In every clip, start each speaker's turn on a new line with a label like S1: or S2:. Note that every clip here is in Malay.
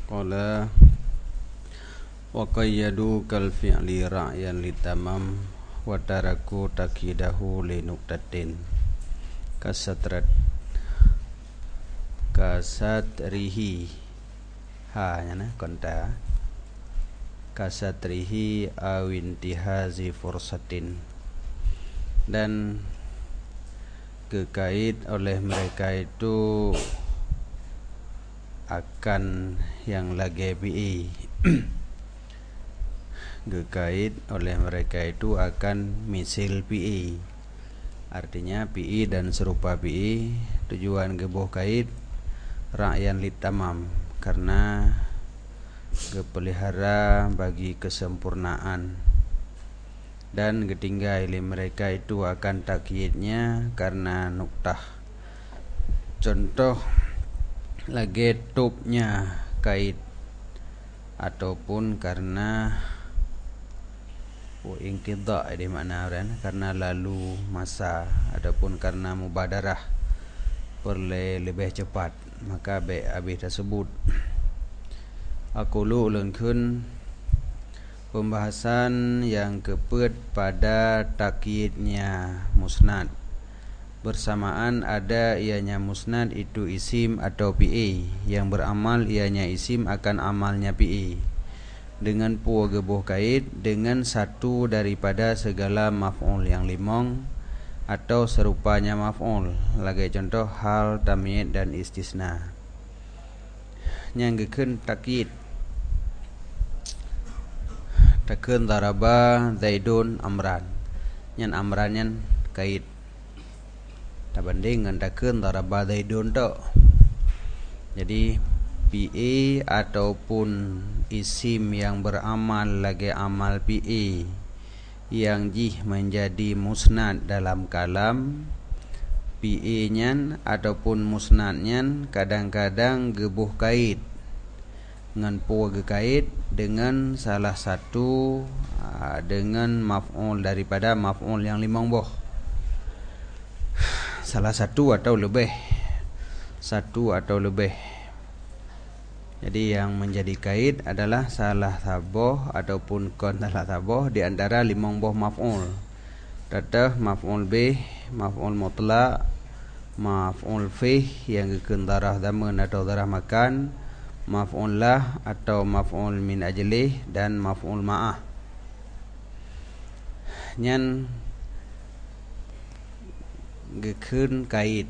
S1: Qala wa qayyadu kal fi'li ra'yan litamam wa taraku takidahu li nuqtatin kasatrihi hanya konta kasatrihi awintihazi fursatin, dan kekait oleh mereka itu akan yang lagi pi gekait oleh mereka itu akan misil pi, artinya pi dan serupa pi. Tujuan gebuh kait ra'yan litamam, karena gepelihara bagi kesempurnaan, dan ketinggai mereka itu akan takyidnya karena nuktah. Contoh lagi tubnya kait, ataupun karena inqidha di makna karena lalu masa, ataupun karena mubadarah perle lebih cepat, maka habis tersebut. Aqulu ulunkeun pembahasan yang kepet pada takyidnya musnad, bersamaan ada ianya musnad itu isim atau pi, yang beramal ianya isim akan amalnya pi, dengan pu gebuh kait dengan satu daripada segala maf'ul yang limong atau serupanya maf'ul. Lagi contoh hal, tamyiz dan istisna. Nyanggekeun takyid takeun daraba zaidun amran, nyan amran nyan kait tabanding dengan takeun daraba zaidun to. Jadi pi ataupun isim yang beramal lagi amal pi yang jih menjadi musnad dalam kalam, pi nyan ataupun musnadnya kadang-kadang gebuh kait dengan pu gekait dengan salah satu dengan maf'ul daripada maf'ul yang limang boh, salah satu atau lebih, satu atau lebih. Jadi yang menjadi kait adalah salah saboh ataupun kon salah saboh di antara limang boh maf'ul. Tatah maf'ul bih, maf'ul mutlaq, maf'ul fih yang gekeun darah zaman atau darah makan, maf'ul lah atau maf'ul min ajlih, dan maf'ul ma'ah. Nyan gekeun kait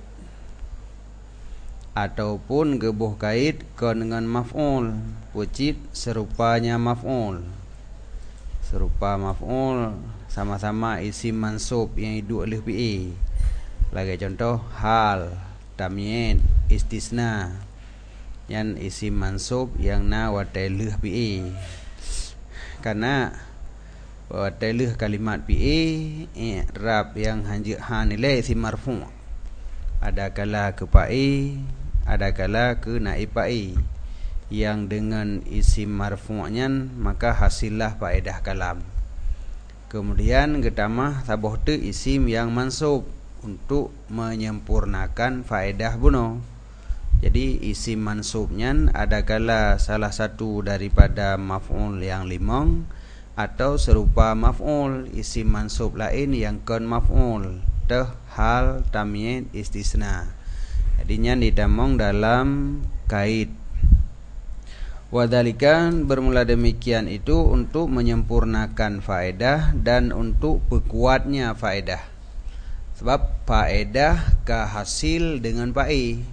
S1: ataupun gebuh kait kon dengan maf'ul, wajib serupanya maf'ul. Serupa maf'ul sama-sama isim mansub yang hidup oleh pi. Lagi contoh hal, tamyiz, istisna, yang isim mansub yang na watailih pi. Karena watailih kalimat pi i'rab yang hanilai isim marfu', ada kala ke pai, ada kala ke naib pai, yang dengan isim marfu'nya maka hasillah faedah kalam. Kemudian getamah taboh tu isim yang mansub untuk menyempurnakan faedah buno. Jadi isim mansubnya ada kala salah satu daripada maf'ul yang limong atau serupa maf'ul isim mansub lain yang kon maf'ul, teh hal, tamyiz, istisna. Jadinya ditamong dalam kait. Wadhalikan bermula demikian itu untuk menyempurnakan faedah dan untuk berkuatnya faedah. Sebab faedah kehasil dengan pai.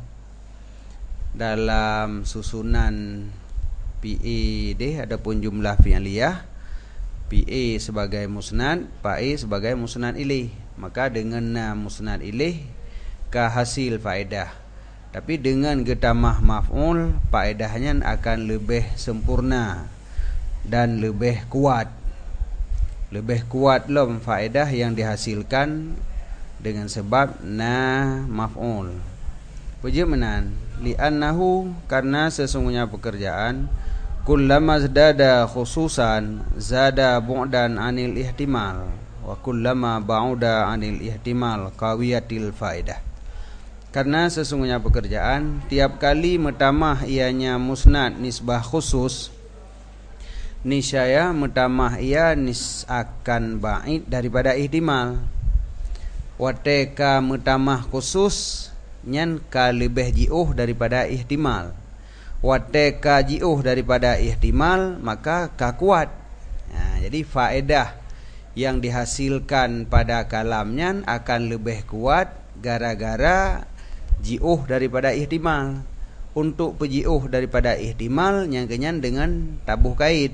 S1: Dalam susunan pi adapun jumlah fi'liyah, pi sebagai musnad, pai sebagai musnad ilih, maka dengan musnad ilih kehasil faedah. Tapi dengan getamah maf'ul, faedahnya akan lebih sempurna dan lebih kuat. Lebih kuat lom faedah yang dihasilkan dengan sebab na maf'ul. Bagaimana? Li'annahu, karena sesungguhnya pekerjaan kullama zdada khususan zada bu'dan anil ihtimal, wa kullama ba'uda anil ihtimal qawiyatil faedah. Karena sesungguhnya pekerjaan tiap kali metamah ianya musnad nisbah khusus, niscaya metamah ia akan ba'id daripada ihtimal. Wateka metamah khusus nyan ka lebih jiuh daripada ihtimal. Wateka jiuh daripada ihtimal maka ka kuat. Jadi faedah yang dihasilkan pada kalamnya akan lebih kuat gara-gara jiuh daripada ihtimal. Untuk pejiuh daripada ihtimal yang kenyan dengan tabuh kait.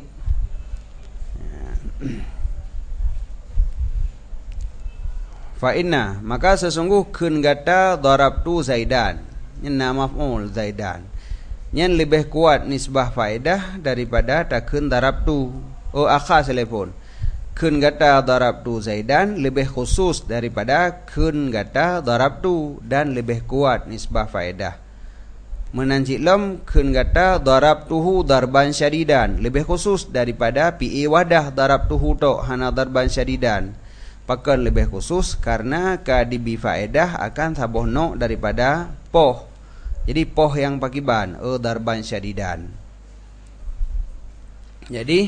S1: Fa inna maka sesungguh kun gata darabtu Zaidan, nyen maf'ul Zaidan, nyen lebih kuat nisbah faedah daripada takun darabtu. Oh akha telepon. Kun gata darabtu Zaidan lebih khusus daripada kun gata darabtu dan lebih kuat nisbah faedah. Menanjik lam kun gata darabtuhu darban syadidan lebih khusus daripada pi wadah darabtuhu to hana darban syadidan. Pakan lebih khusus karena kadibi faedah akan saboh no daripada poh. Jadi poh yang pakiban darban syadidan. Jadi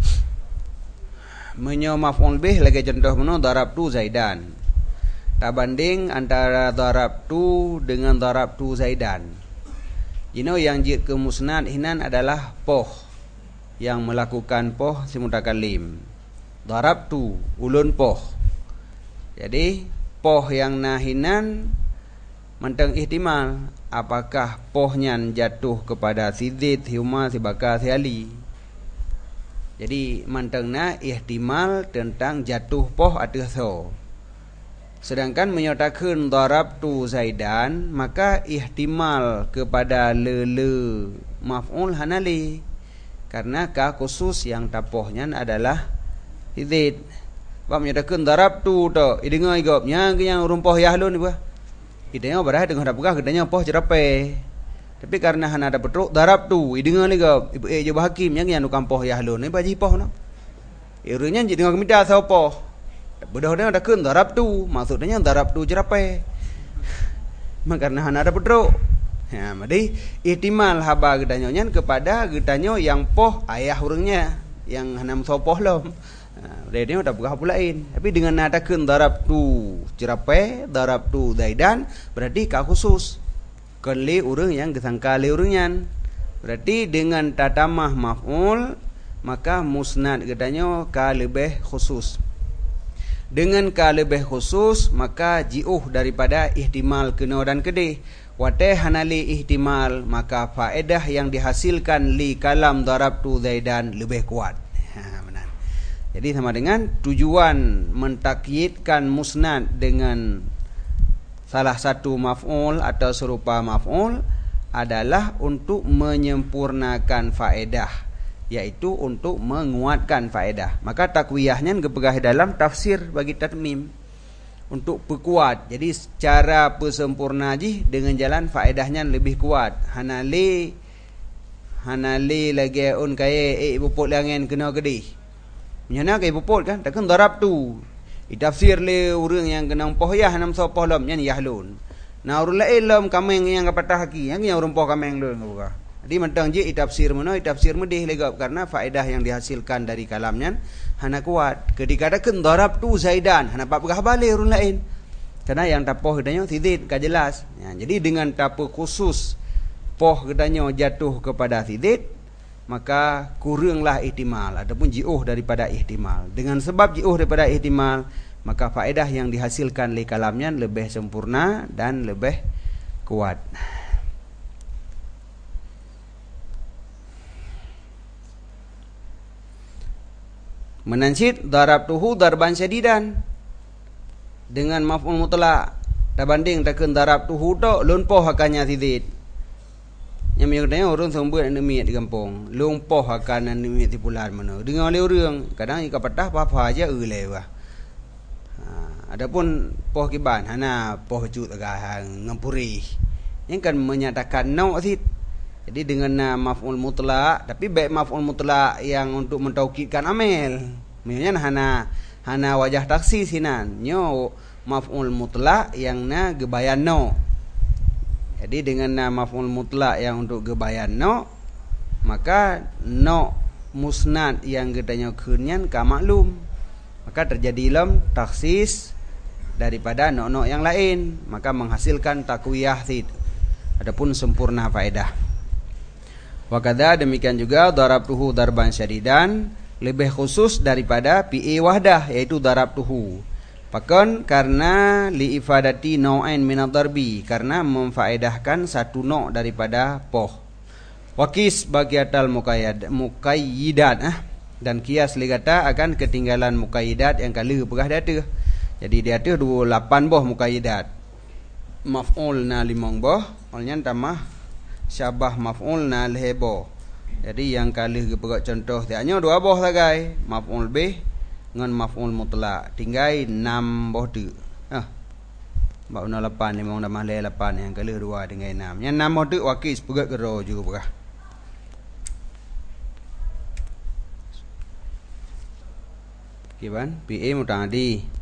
S1: menyo maf'ul bih lagi contoh meno darabtu Zaidan. Tak banding antara darabtu dengan darabtu Zaidan. Yang jid ke musnad hinan adalah poh yang melakukan poh si mutakallim. Darabtu ulun poh. Jadi poh yang nahinan menteng ihtimal apakah pohnya jatuh kepada si Zid, si Umar, si Bakar, si Ali. Jadi mantengna ihtimal tentang jatuh poh atau so. Sedangkan menyatakan darabtu Zaidan maka ihtimal kepada lele maf'ul hanali. Karena ka khusus yang tapohnya adalah Zid. Bab menyatakan darabtu to idengar igopnya yang rumpoh yahlun ni bah. Idenya barah dengan dapugah gedanya poh cerape. Tapi karena hana ada petruk darabtu idengar liga ibu je hakim yang nukam poh yahlun ni baji poh no. Irunya jadi dengan kemida sao poh. Budak-budak ada kun darabtu maksudnya darabtu cerape. Karena hana ada petruk. Ya, jadi ihtimal haba gedanya kepada gedanya yang poh ayah urangnya yang hana sao poh lom. Dia tak buka pulain. Tapi dengan nadakan darabtu cerape, darabtu Zaidan berarti ka khusus. Kali urang yang kesangka li urangnya. Berarti dengan tatamah maf'ul maka musnad gedanya ka lebih khusus. Dengan ka lebih khusus maka jiuh daripada ihtimal kena dan kedih. Wateh hanali ihtimal maka faedah yang dihasilkan li kalam darabtu Zaidan lebih kuat. Jadi sama dengan tujuan mentakyidkan musnad dengan salah satu maf'ul atau serupa maf'ul adalah untuk menyempurnakan faedah, yaitu untuk menguatkan faedah. Maka takwiyahnya kepegah dalam tafsir bagi tatmim untuk perkuat. Jadi secara persempurna ji dengan jalan faedahnya lebih kuat. Hanali lagi un kaya buput langen kena gedih. Nyana kai puput kan takkan darabtu. Itafsir le urang yang kena pohyah nam so pohlom nyan yahlun. Na urang lain lom kameng yang kapatah haki yang urang poh kameng leun buka. Jadi mentang je itafsir meno itafsir medih legap karena faedah yang dihasilkan dari kalamnya hana kuat. Ketika takkan darabtu Zaidan hana pak pegah balik urang lain. Karena yang tapoh gedanya sidid ka jelas. Ya, jadi dengan tapo khusus poh gedanya jatuh kepada sidid maka kuranglah ihtimal ataupun jiuh daripada ihtimal. Dengan sebab jiuh daripada ihtimal maka faedah yang dihasilkan li kalamnya lebih sempurna dan lebih kuat. Menansid darabtuhu darban syadidan dengan maf'ul mutlaq tabanding takun darabtuhu to lun poh akannya sidid. Yang menyatakan orang sumber enemi di kampung lumpoh akan enemi di pulau mana dengar oleh orang kadang jika patah apa aja lewah. Adapun poh kiban hana poh cut agak ngampuri yang kan menyatakan no asid. Jadi dengan maf'ul mutlaq tapi baik maf'ul mutlaq yang untuk mentaukidkan amil misalnya hana wajah taksis hinan nyo maf'ul mutlaq yang na gebayan no. Jadi dengan nama maf'ul mutlak yang untuk gebayan no, maka no musnad yang gedanya kunyan ka maklum, maka terjadi lam taksis daripada no yang lain, maka menghasilkan takwiyah tid, adapun sempurna faedah. Wakada demikian juga darabtuhu darban syadidan lebih khusus daripada PA wahdah, yaitu darabtuhu. Pakan karena liifadati nau'ain minad darbi, karena memfaedahkan satu no' daripada poh. Wakis bagiatal muqayyidat dan kias ligata akan ketinggalan muqayyidat yang kala pegah data. Jadi dia ada 28 boh muqayyidat. Maf'ul na 5 boh, olnya tambah syabah maf'ul na lehbo. Jadi yang kala pegah contoh dia hanya 2 boh sagai, maf'ul bih dengan maf'ul mutlak, tinggal 6 boh tu. Bab 8 ni memang dah mahlai 8 yang kala 2 dengan 6. Yang 6 boh tu wakis pegah gero juga pegah. Kiban PA muta'addi.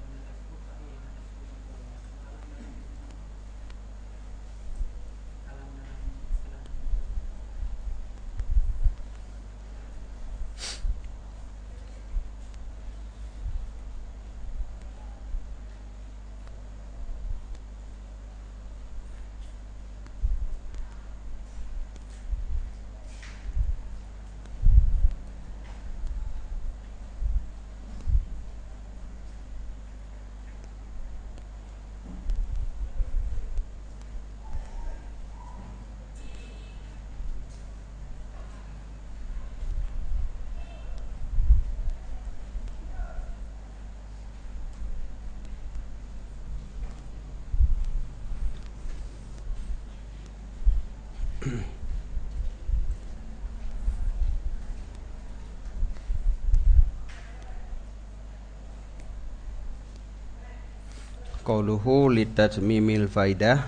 S1: Qauluhu litatmimil faidah.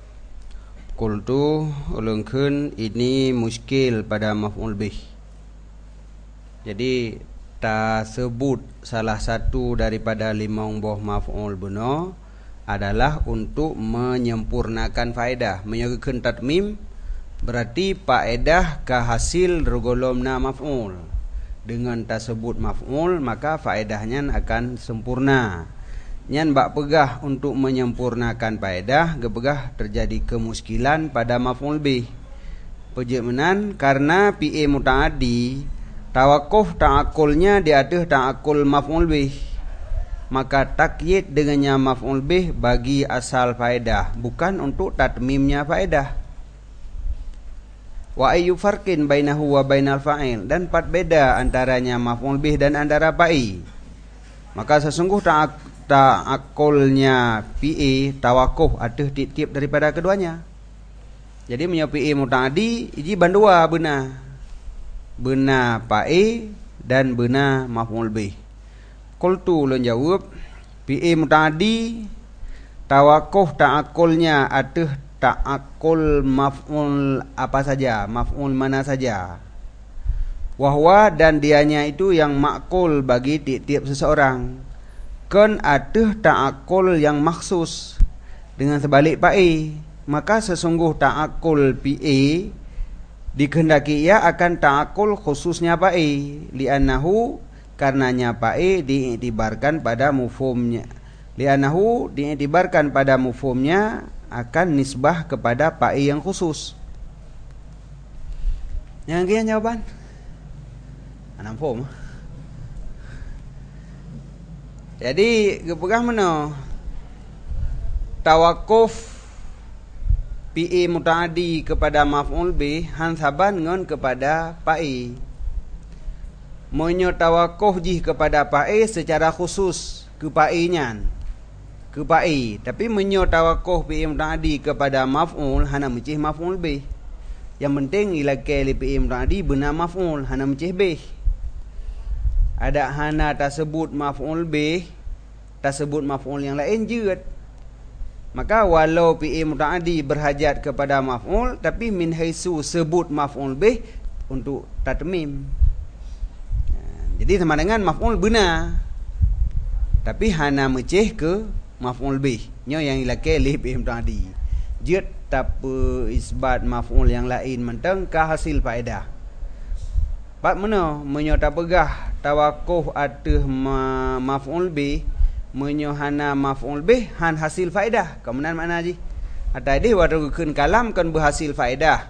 S1: Qultu ulungkeun ini muskil pada maf'ul bih. Jadi tersebut salah satu daripada 5 buah maf'ul benar adalah untuk menyempurnakan faedah. Menyagakan tatmim berarti faedah ka hasil rugolomna maf'ul. Dengan tersebut maf'ul maka faedahnya akan sempurna. Nyan bak pegah untuk menyempurnakan faedah, gepegah terjadi kemuskilan pada maf'ul bih. Pejemanan karena PA muta'addi tawakuf ta'akulnya di atas ta'akul maf'ul bih, maka takyid dengannya maf'ul bih bagi asal faedah, bukan untuk tatmimnya faedah. Wa ayyu farqin bainahu wa bainal fa'il, dan beda antaranya maf'ul bih dan antara fa'i. Maka sesungguh ta'akulnya PA tawakuf atas tiap-tiap daripada keduanya. Jadi punya PA muta'addi iji bandua benar. Benar fa'i dan benar maf'ul bih. Qultu ulun jawab PA muta'addi tawakuf ta'akulnya atas ta'akul maf'ul apa saja, maf'ul mana saja. Wahwa dan dianya itu yang makul bagi tiap-tiap seseorang. Kan ada ta'akul yang maksus dengan sebalik pa'i, maka sesungguh ta'akul PA dikehendaki ia akan ta'akul khususnya pa'i, li'annahu karenanya pa'i diiktibarkan pada mufhumnya, li'annahu diiktibarkan pada mufhumnya akan nisbah kepada pa'i yang khusus. Yang kian jawaban anam form. Jadi kepegah mana tawakuf PA muta'addi kepada maf'ul bih hansaban ngon kepada pa'i. Monyo tawakuf jih kepada pa'i secara khusus ke pa'inya, ke pa'i, tapi monyo tawakuf PA muta'addi kepada maf'ul hana mencih maf'ul bih. Yang penting ilakai li PA muta'addi benar maf'ul hana mencih bih. Ada hana tersebut maf'ul bih, tersebut maf'ul yang lain jeut. Maka walau PA muta'addi berhajat kepada maf'ul, tapi min haisu sebut maf'ul bih untuk tatmim. Jadi sama dengan maf'ul benar, tapi hana meceh ke maf'ul bih. Nyo yang ilakai li PA muta'addi. Jid tapi isbat maf'ul yang lain mentang ka hasil faedah. Pak mana menyota pegah tawakuf ateh maf'ul bih menyohana maf'ul bih han hasil faedah. Kemudian makna ji? Tadi waktu keun kalam kan berhasil faedah.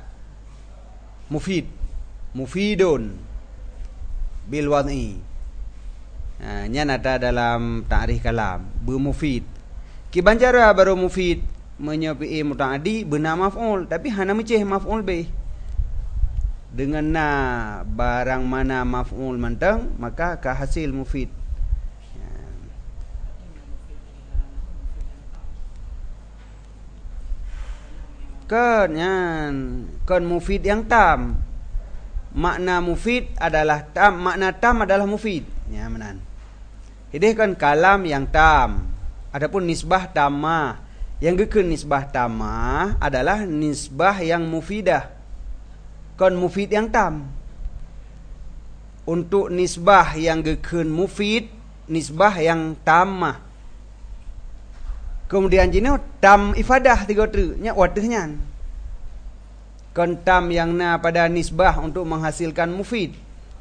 S1: Mufidun bil wad'i. Nya ada dalam ta'rif kalam bermufid. Ki bancara baru mufid menyopi mutaaddi benar maf'ul tapi hana meceh maf'ul bih. Dengan barang mana maf'ul mentang maka ka hasil mufid. Kan mufid yang tam. Makna mufid adalah tam, makna tam adalah mufid. Ya menan. Jadi kan kalam yang tam. Adapun nisbah tamah. Yang gekeun nisbah tamah adalah nisbah yang mufidah. Kan mufid yang tam. Untuk nisbah yang gekeun mufid, nisbah yang tamah. Kemudian jino tam ifadah tiga tu nya wadahnya. Kan tam yang pada nisbah untuk menghasilkan mufid.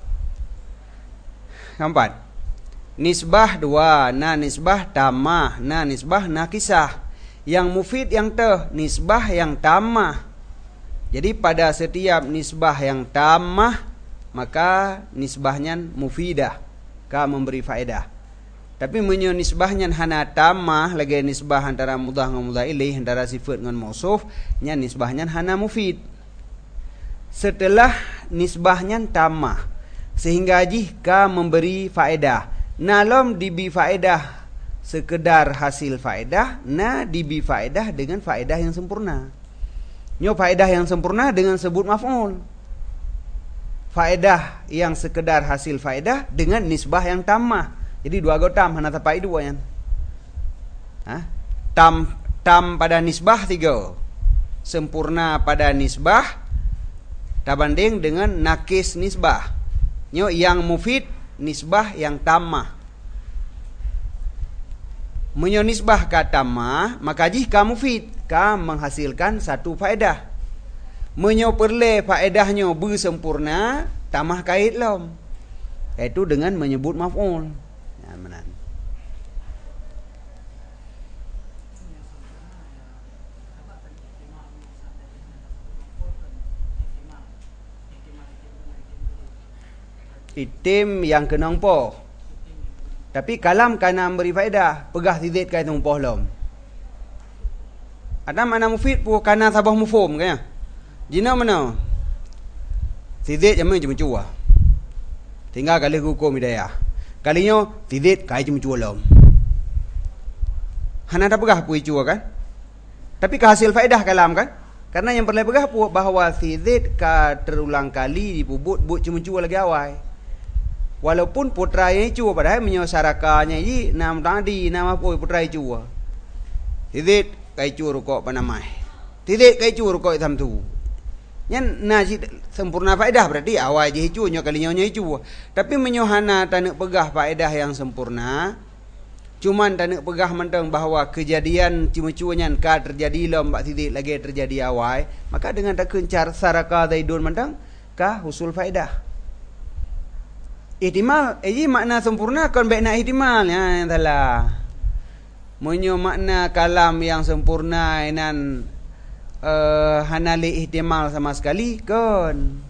S1: Keempat. Nisbah dua, nisbah tamah, nisbah nakisah. Yang mufid yang nisbah yang tamah. Jadi pada setiap nisbah yang tamah maka nisbahnya mufidah, ka memberi faedah. Tapi menyo nisbahnya hana tamah lagi nisbah antara mudhaf dengan mudhaf ilaih, antara sifat dengan mausuf, nya nisbahnya hana mufid. Setelah nisbahnya tamah sehingga jika memberi faedah. Nalom dibi faedah sekedar hasil faedah, dibi faedah dengan faedah yang sempurna. Nyo faedah yang sempurna dengan sebut maf'ul. Faedah yang sekedar hasil faedah dengan nisbah yang tamah. Jadi dua gotam hana tapai dua yan. Tam pada nisbah tiga. Sempurna pada nisbah tabanding dengan nakis nisbah. Nyo yang mufid nisbah yang tamah. Menyo nisbah ka tamah maka jika mufid ka menghasilkan satu faedah. Menyo perle faedahnya bersempurna tamah kait lom. Yaitu dengan menyebut maf'ul. Menan. Itim yang kena umpoh. Tapi kalam kana memberi faedah, pegah tidit kait umpoh lom. Ada mana mufid pu kana sabah mufhum kaya. Jina mana? Tidit jaman cuma cua. Tinggal kali hukum hidayah. Kalinya tidit kai cuma cua lom. Hana ada pegah pu cua kan? Tapi kehasil faedah kalam kan? Karena yang perlu pegah pu bahawa tidit ka terulang kali dipubut but cuma cua lagi awal. Walaupun putra yang cua padahal menyosarakannya ji nam tadi nama pu putra cua. Tidit kai cua rukuk panamai. Tidit kai cua rukuk hitam tu. Yan nasi sempurna faedah berarti awal je hicunya kalinya hicu. Tapi menyohana tanak pegah faedah yang sempurna. Cuman tanak pegah mentang bahawa kejadian cuma-cuanya ka terjadi lom bak titik lagi terjadi awal, maka dengan tak kencar saraka zaidun mentang ka husul faedah. Ihtimal makna sempurna kan baik nak ihtimal ya salah. Menyo makna kalam yang sempurna inan hanali ihtimal sama sekali kan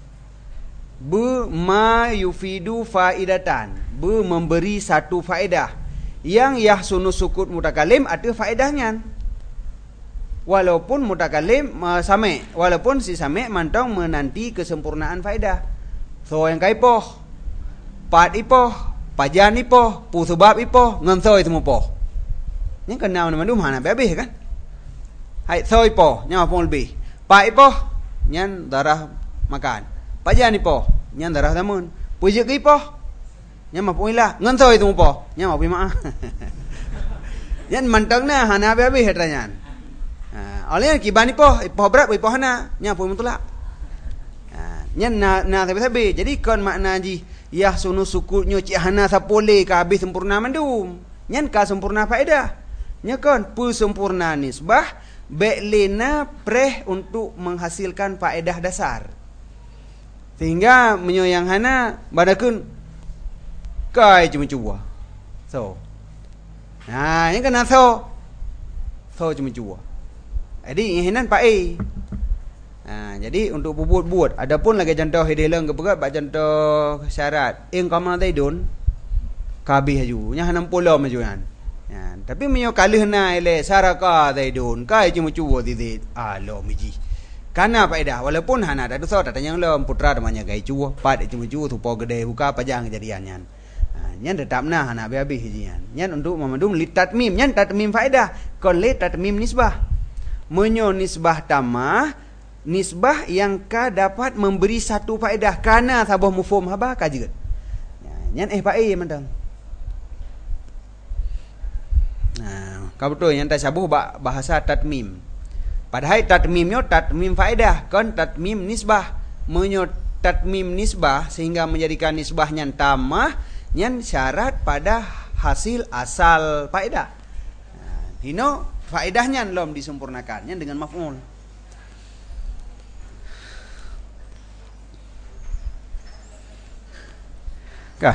S1: ma yufidu faidatan memberi satu faedah yang yahsunu sukut mutakalim ada faedahnya walaupun mutakalim same walaupun si same mantong menanti kesempurnaan faedah. So yang kaipoh pat ipoh pajan ipoh pu sebab ipoh ngansoy temu poh ni kenal nama mana bebih kan. Hai soi po nya pun lebih. Pai po nyan darah makan. Pajan ni po nyan darah tamun. Pujuk ki po nya ma puila ngan soi tu po nya ma pi ma. Nyan mantang na hana be hetranyan. Oleh ki bani po berat po hana nya pun mutula. Nyan na tabe jadi kon makna ji yah sunu sukutnya ci hana sapole ka habis sempurna mandum. Nyan ka sempurna faedah. Nya kon pu sempurna nisbah beklena preh untuk menghasilkan faedah dasar. Sehingga menyoyang hana badakun kai cuma-cuma. So. Nah, yang kena so cuma-cuma. Jadi ihinan pae. Jadi untuk buat adapun lagi contoh hidelang ke pegat bak contoh syarat ing kama taidun kabih aju nya 60 majuan. Ya, tapi menyo kalih na ele saraka taidun kai cuma-cuma titit. Alo miji. Kana faedah walaupun hana ada dosa datanya lom putra namanya gai cuo pat cuma-cuma tupo gede buka pajang kejadian nyan. Nyan tetapna hana habis hijian. Nyan untuk memadum li tatmim, nyan tatmim faedah, kon li tatmim nisbah. Menyo nisbah tamah nisbah yang ka dapat memberi satu faedah kana sabah mufhum haba ka juga. Nyan pae mandang. Nah, ka betul yang tasabuh bahasa tatmim. Padahal tatmimnya tatmim faedah, kon tatmim nisbah. Menyo tatmim nisbah sehingga menjadikan nisbahnya tamah, nyan syarat pada hasil asal faedah. Hino faedahnya belum disempurnakan nyan dengan maf'ul. Kah?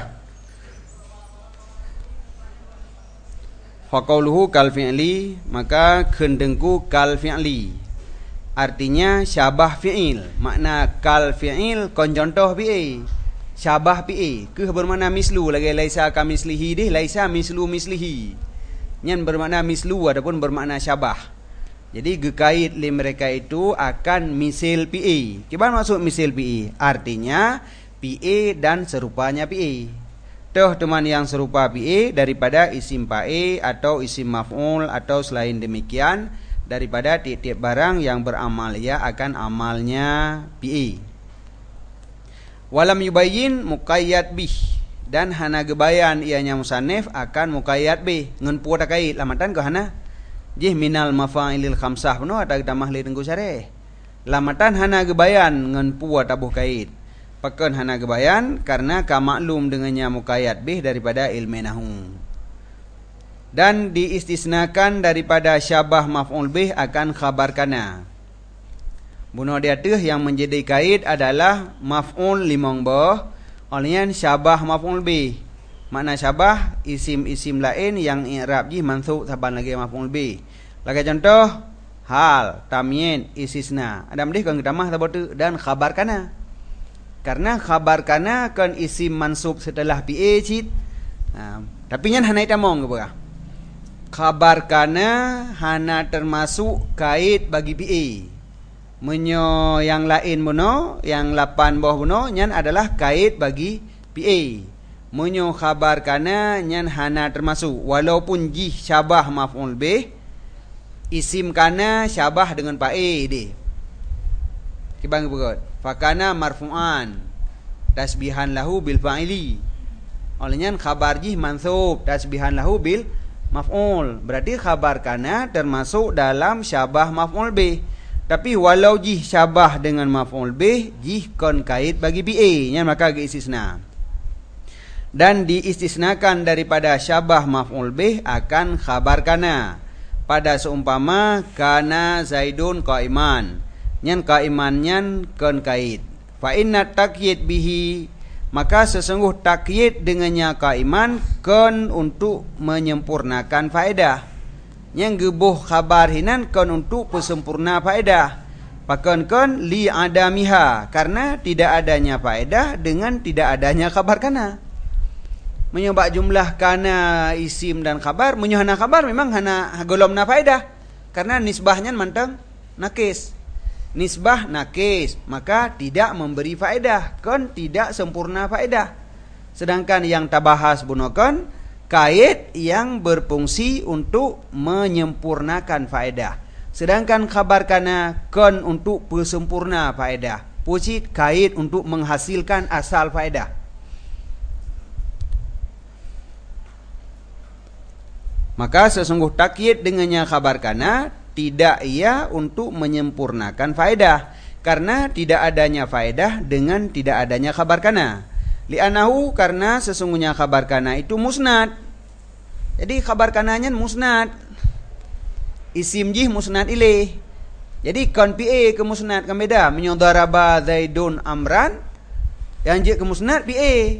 S1: Faqauluhu kal fi'li, maka kendengku kal fi'li. Artinya syabah fi'il. Makna kal fi'il kon contoh fi'il. Syabah fi'il. Ke bermakna mislu lagi laisa kamislihi deh, laisa mislu mislihi. Nyan bermakna mislu adapun bermakna syabah. Jadi gekait li mereka itu akan misil fi'il. Gimana maksud misil fi'il? Artinya PA dan serupanya PA. Toh teman yang serupa PA daripada isim PA atau isim maf'ul atau selain demikian daripada tiap-tiap barang yang beramal ya akan amalnya PA. Walam yubayyin muqayyad bih, dan hana gebayan ianya musannif akan muqayyad bih ngan puat kait lamatan ke hana jih minal mafa'ilil khamsah puno ada tamah li tengku syareh. Lamatan hana gebayan ngan puat abuh kait. Pakan hana gebayan karena ka maklum dengannya muqayyad bih daripada ilmu nahwu. Dan diistisnakan daripada syabah maf'ul bih akan khabar kana. Bunuh dia tuh yang menjadi kait adalah maf'ul limong boh, olehnya syabah maf'ul bih. Makna syabah isim-isim lain yang i'rab ji mansub saban lagi maf'ul bih. Lagi contoh hal, tamyin, istisna. Ada mendih kan tamah sabatu dan khabar kana. Karena khabar kana kan isim mansub setelah PA cit. Tapi nyan hana itamong ke berah. Khabar kana hana termasuk kait bagi PA. Menyo yang lain buno, yang 8 bawah buno nyan adalah kait bagi PA. Menyo khabar kana nyan hana termasuk walaupun jih syabah maf'ul bih, isim kana syabah dengan PA deh. Kibang berikut. Fakana marfu'an tasbihan lahu bil fa'ili. Olehnya khabar jih mansub tasbihan lahu bil maf'ul. Berarti khabar kana termasuk dalam syabah maf'ul bih. Tapi walau jih syabah dengan maf'ul bih, jih kon kait bagi BA nya maka istisna. Dan diistisnakan daripada syabah maf'ul bih akan khabar kana. Pada seumpama kana Zaidun qaiman. Nyan kaiman nyan kon kait. Fa inna takyid bihi, maka sesungguh takyid dengannya kaiman kon untuk menyempurnakan faedah. Yang gebuh khabar hinan kon untuk pesempurna faedah. Pakon kon li adamiha, karena tidak adanya faedah dengan tidak adanya khabar kana. Menyebab jumlah kana isim dan khabar, menyuhana khabar memang hana golomna faedah. Karena nisbahnya manteng nakis. Nisbah nakis, maka tidak memberi faedah, kon tidak sempurna faedah. Sedangkan yang tabahas bunokon kait yang berfungsi untuk menyempurnakan faedah. Sedangkan khabar kana kon untuk pesempurna faedah. Pucit kait untuk menghasilkan asal faedah. Maka sesungguh takyid dengannya khabar kana tidak ia untuk menyempurnakan faedah, karena tidak adanya faedah dengan tidak adanya khabar kana. Li'anahu, karena sesungguhnya khabar kana itu musnad. Jadi khabar kananya musnad. isim jih musnad ilaih. Jadi kon PA ke musnad kan beda. Daraba Zaidun Amran, yang je ke musnad PA.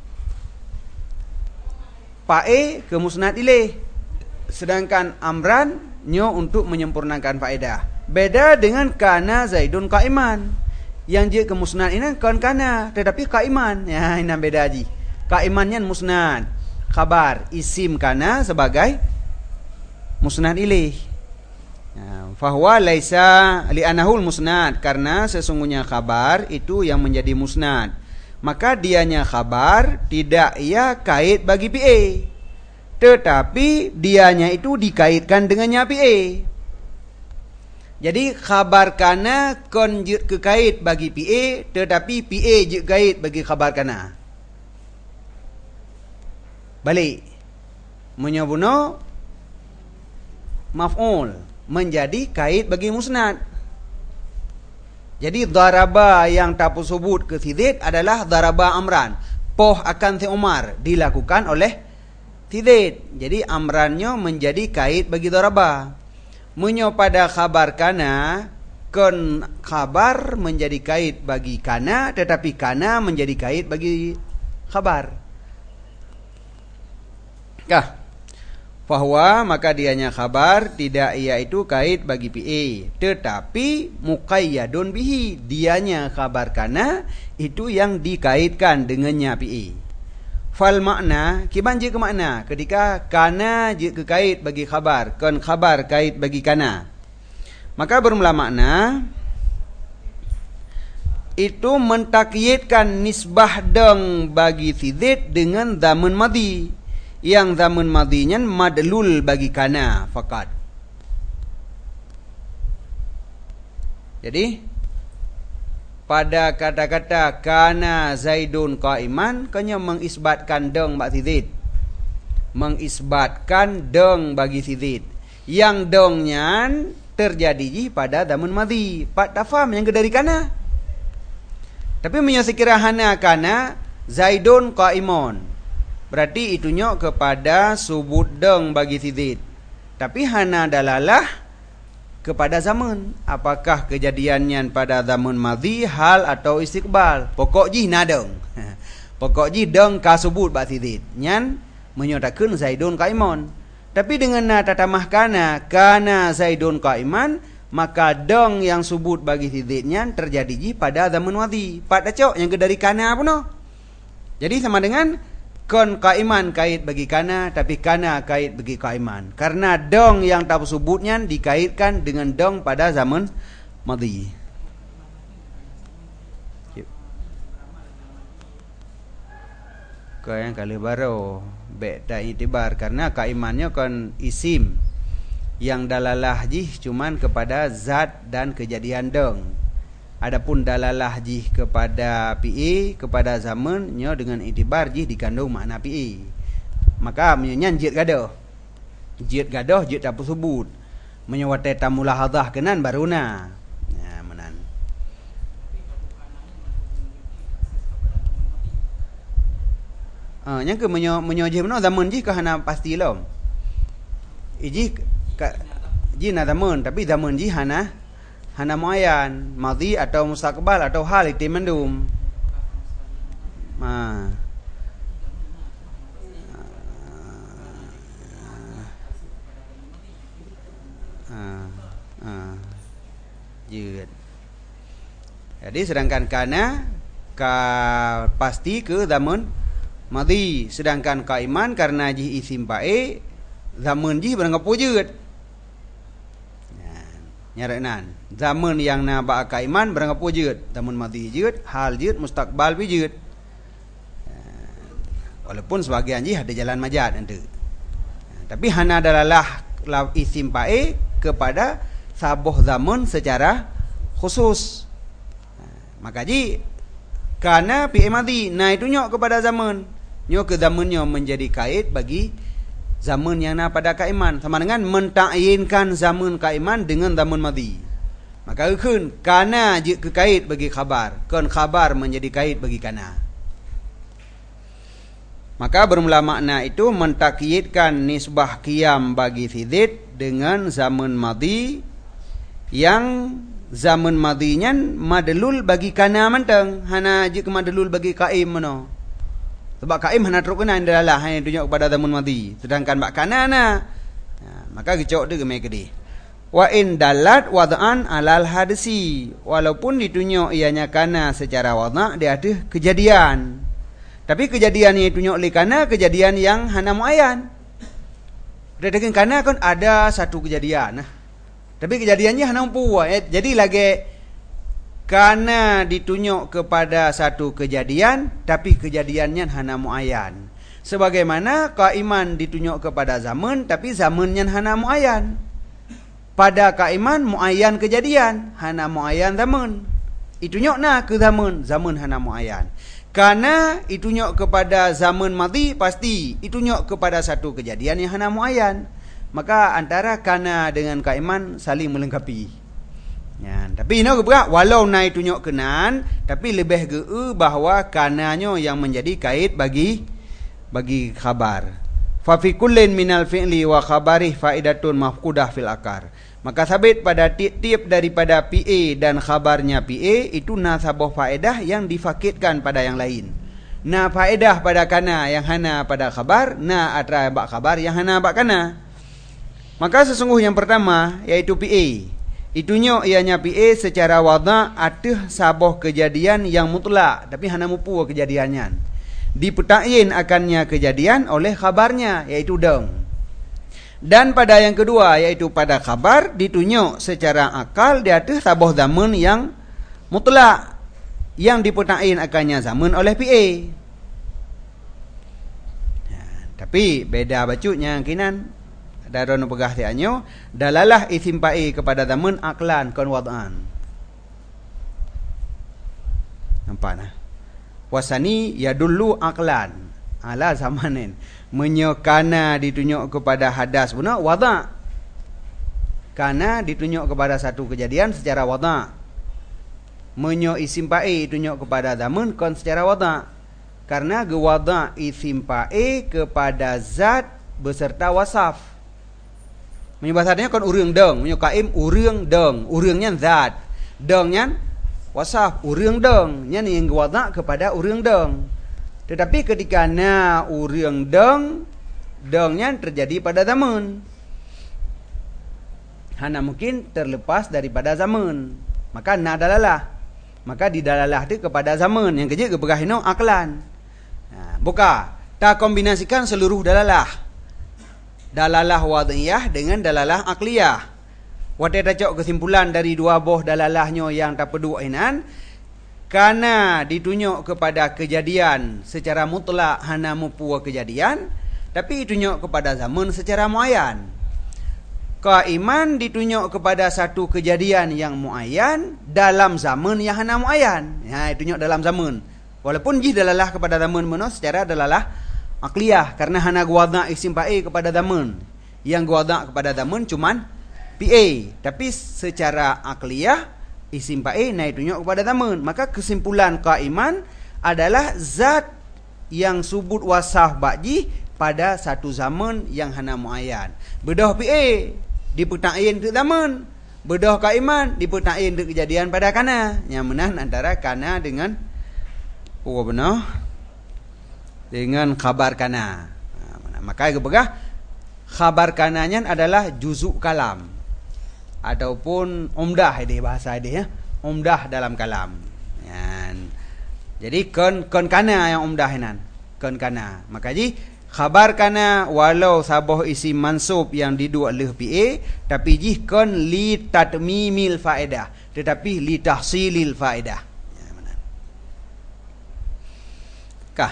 S1: Pae ke musnad ilaih. Sedangkan Amran nyo untuk menyempurnakan faedah. Beda dengan kana Zaidun qaiman. Yang je ke musnad ini kon kana, tetapi qaiman. Ya, ini beda ji. Qaimannya musnad. Khabar isim kana sebagai musnad ilaih. Fahuwa laisa li'anahul musnad, karena sesungguhnya khabar itu yang menjadi musnad. Maka dianya khabar tidak ia kait bagi PA, tetapi dianya itu dikaitkan dengannya PA. Jadi khabar kana kon je kekait bagi PA, tetapi PA je kait bagi khabar kana. Balik menyobuno maf'ul menjadi kait bagi musnad. Jadi daraba yang tapu sebut ke Zaid adalah daraba Amran. Poh akan si Umar dilakukan oleh Zaid. Jadi Amrannya menjadi kait bagi daraba. Menyo pada khabar kana, kon khabar menjadi kait bagi kana, tetapi kana menjadi kait bagi khabar. Kah? Fahuwa, maka dianya khabar tidak ia itu kait bagi PA, tetapi muqayyadun bihi, dianya khabar kana itu yang dikaitkan dengannya PA. Fal makna kiban je ke makna ketika kana je ke kait bagi khabar, kon khabar kait bagi kana, maka bermula makna itu mentakyidkan nisbah deng bagi Zaid dengan zaman madhi, yang zaman madhinya madlul bagi kana fakat. Jadi pada kata-kata kana Zaidun qaiman, kanya mengisbatkan deng bagi Zaid, mengisbatkan deng bagi Zaid, yang dengnya terjadi pada zaman madhi, pat tafam yang dari kana. Tapi menyasikira hana kana Zaidun qaimun, berarti itunya kepada subut deng bagi Zaid. Tapi hana dalalah kepada zaman. Apakah kejadiannya pada zaman madhi, hal atau istiqbal? Pokok ji nadeng. Pokok ji deng ka subut bagi Zaid. Nyan menyatakan Zaidun qaimun. Tapi dengan tatamah kana Zaidun qaiman, maka deng yang subut bagi Zaidnya terjadi ji pada zaman madhi. Pak dacok yang dari kana pun. Jadi sama dengan kon qaiman kait bagi kana, tapi kana kait bagi qaiman, karena dong yang tak sebutnya dikaitkan dengan dong pada zaman madhi. Kau yang kali baru beda itibar, karena qaimannya kon isim yang dalalah jih cuman kepada zat dan kejadian dong. Adapun dalalah jih kepada PA, kepada zamannya dengan itibar jih dikandung makna PA. Maka menyanyi jid gadoh. Jid gadoh jid tak sebut. Menyawate tamulahadhah kenan baruna. Ya menan. Yang ke menyojih mana zaman jih kahana pasti lom. Iji ji na zaman, tapi zaman jih hana muayyan, madhi atau mustaqbal atau hal itu mendum. Jid. Jadi sedangkan kana pasti ke zaman madhi, sedangkan qaiman karena ji isim bae zaman ji beranggap wujud. Nyaranan zaman yang na ba qaiman beranggap wujud, zaman madhi wujud, hal wujud, mustaqbal wujud. Walaupun sebagian ji ada jalan majaz nanti. Tapi hana adalah isim bae kepada sabuh zaman secara khusus. Maka ji karena fi'il madhi, nah itu nyok kepada zaman, nyok ke zamannya menjadi kait bagi zaman yang na pada qaiman, sama dengan mentakyinkan zaman qaiman dengan zaman madhi. Maka kun kana je ke kait bagi khabar, kon khabar menjadi kait bagi kana. Maka bermula makna itu mentakyidkan nisbah qiyam bagi Zaid dengan zaman madhi yang zaman madhinya madlul bagi kana manteng, hana je ke madlul bagi qaim mano. Sebab qaim hana teruk kena dalalah hanya tunjuk kepada zaman madhi, sedangkan bak kana na maka gecok dia gemai kedih. Wa in dalat wad'an alal hadisi, walaupun ditunjuk ianya kana secara wadha dia ada kejadian, tapi kejadian yang ditunjuk oleh kana kejadian yang hana muayyan. Dia dengan kana kan ada satu kejadian tapi kejadiannya hana mampu. Jadi lagi kana ditunjuk kepada satu kejadian tapi kejadiannya hana muayyan. Sebagaimana qaiman ditunjuk kepada zaman tapi zamannya hana muayyan. Pada qaiman muayyan kejadian, hana muayyan zaman. Itunjuk na ke zaman, zaman hana muayyan. Karena itunjuk kepada zaman madhi pasti itunjuk kepada satu kejadian yang hana muayyan. Maka antara kana dengan qaiman saling melengkapi. Ya, tapi ini berat walau naik tunjuk kenan tapi lebih ge bahawa kananya yang menjadi kait bagi khabar. Fa fi kullin minal fi'li wa khabarih faidatun mafqudah fil akar. Maka sabit pada tiap-tiap daripada PA dan khabarnya PA itu nasabah faedah yang difakitkan pada yang lain. Na faedah pada kana yang hana pada khabar, na atra bak khabar yang hana bak kana. Maka sesungguhnya yang pertama yaitu PA. Itunya ianya PA secara wadha ada sabah kejadian yang mutlak tapi hana mupu kejadiannya. Dipetain akannya kejadian oleh khabarnya yaitu deng. Dan pada yang kedua yaitu pada khabar ditunjuk secara akal dia ada sabah zaman yang mutlak yang dipetain akannya zaman oleh PA. Tapi beda bacutnya kinan. Daron pegah tianyo dalalah isim pa'i kepada zaman aklan kon wad'an. Nampak nah. Wasani yadullu aklan ala zamanin. Menyokana ditunjuk kepada hadas guna wadha. Kana ditunjuk kepada satu kejadian secara wadha. Menyo isim pa'i ditunjuk kepada zaman kon secara wadha. Karena gewadha isim pa'i kepada zat beserta wasaf. Menyebabkannya kan urang deng, menyokaim urang deng, urangnya zat, dengnya wasaf, urang deng, nya yang wadha kepada urang deng. Tetapi ketika na urang deng, dengnya terjadi pada zaman. Hana mungkin terlepas daripada zaman. Maka na dalalah. Maka di dalalah itu kepada zaman. Yang kejap keberahino aklan. Buka, tak kombinasikan seluruh dalalah. Dalalah wadhiyah dengan dalalah akliyah. Wadah tacok kesimpulan dari dua buah dalalahnya yang tak pedua inan. Karena ditunjuk kepada kejadian secara mutlak hana mupua kejadian. Tapi ditunjuk kepada zaman secara muayyan. Qaiman ditunjuk kepada satu kejadian yang muayyan dalam zaman yang hana muayyan. Ditunjuk dalam zaman. Walaupun jih dalalah kepada zaman mana secara dalalah akliyah karena hana guwadha isim pa'i kepada zaman. Yang guwadha kepada zaman cuman PA. Tapi secara akliyah isim pa'i naik tunjuk kepada zaman. Maka kesimpulan qaiman adalah zat yang subut wasaf ba'ji pada satu zaman yang hana muayyan. Bedah PA dipetain ke zaman. Bedah qaiman dipetain ke kejadian pada kana. Yang menan antara kana dengan benar dengan khabar kana. Maka kebegah khabar kananya adalah juzuk kalam ataupun umdah ini bahasa dia ya. Umdah dalam kalam. Jadi kon kana yang umdah inan. Kon kana. Maka ji khabar kana walau sabah isim mansub yang didu oleh PA tapi ji kon li tatmimil faedah tetapi li tahsilil faedah. Kah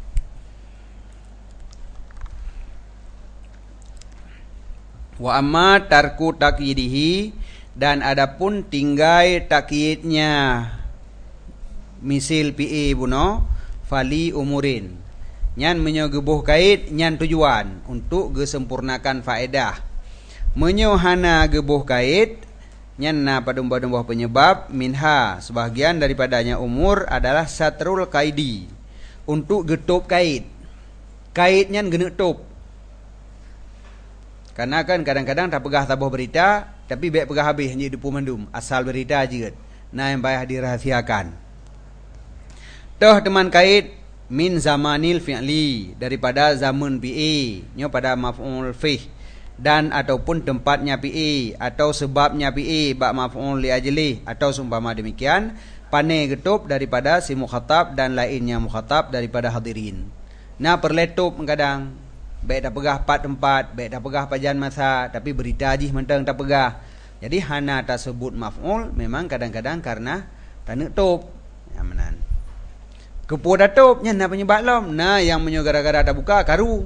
S1: wa amma tarku taqyidihi dan adapun tinggai takyidnya misil PA buno fali umurin nyan menyogebuh kait nyan tujuan untuk gesempurnakan faedah menyohana gebuh kait nyan na padumba-dumba penyebab minha sebahagian daripadanya umur adalah satrul kaidi untuk getup kait nyan genutup Karena kan kadang-kadang tak pegah tabuh berita, tapi baik pegah habis hanya depu mandum, asal berita je. Nah yang payah dirahasiakan. Toh teman kait min zamanil fi'li, daripada zaman PA, nyo pada maf'ul fih, dan ataupun tempatnya PA atau sebabnya PA bak maf'ul li ajli, atau seumpama demikian, pane getup daripada si mukhatab dan lainnya mukhatab daripada hadirin. Nah perletup kadang baik tak pegah pat tempat, baik tak pegah pajan masa, tapi berita jih mentang tak pegah. Jadi hana tak sebut maf'ul memang kadang-kadang karena tak nak top. Ya menan. Kepo dah top nya nak penyebab lom. Nah yang menyo gara-gara tak buka karu.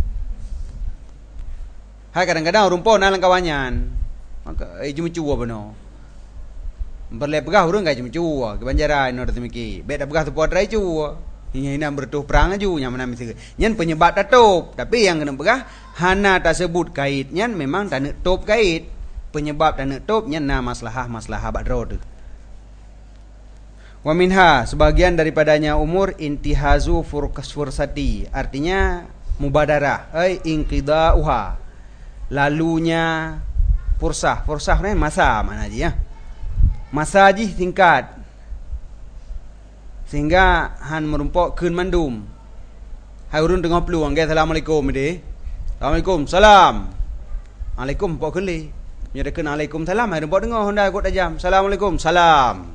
S1: Hai kadang-kadang rumpau na langkawanyan. Maka cuma cuwa beno. Berle pegah urang kai cuma cuwa, kebanjaran no temiki. Baik tak pegah tu podrai cuwa. Hina bertuh perang aju yang mana mesti. Nyan penyebab tak top, tapi yang kena pegah hana tak sebut kait nyan memang tak nak top kait. Penyebab tak nak top nyan na maslahah badro tu. Wa minha sebagian daripadanya umur intihazu fursati, artinya mubadarah, inqidauha. Lalunya fursah ni masa mana aja ya. Masa aja singkat. Sehingga han merumpok kun mandum. Hai urun tengah peluang ke assalamualaikum ide. Assalamualaikum, salam. Alaikum pok keli. Nya dekun alaikum salam, hai rumpok dengar honda kot tajam. Assalamualaikum, salam.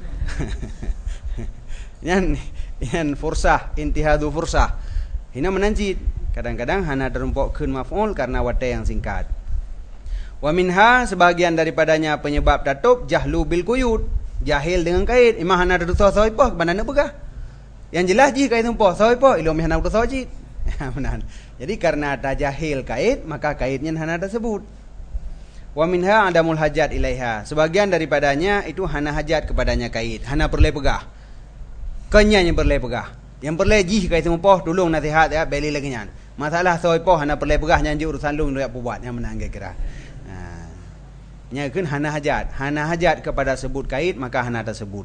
S1: Yan fursah, intihadu fursah. Hina menanjid. Kadang-kadang hana terumpok kun maf'ul karena wate yang singkat. Wa minha sebagian daripadanya penyebab datub jahlu bil quyud. Jahil dengan kait, imah hana ada dosa apa kepada nak pegah. Yang jelas ji kait tempoh apa ilmu hana dosa ji. Benar. Jadi karena ada jahil kait, maka kaitnya hana tersebut. Wa minha adamul hajat ilaiha. Sebagian daripadanya itu hana hajat kepadanya kait, hana perlu pegah. Kenya yang perlu pegah. Yang perlu ji kait tempoh tolong nasihat ya beli lagi nyan. Masalah apa hana perlu pegah nyan ji urusan lu nak buat yang menang kira. Nya kun hana hajat kepada sebut kait maka hana tersebut.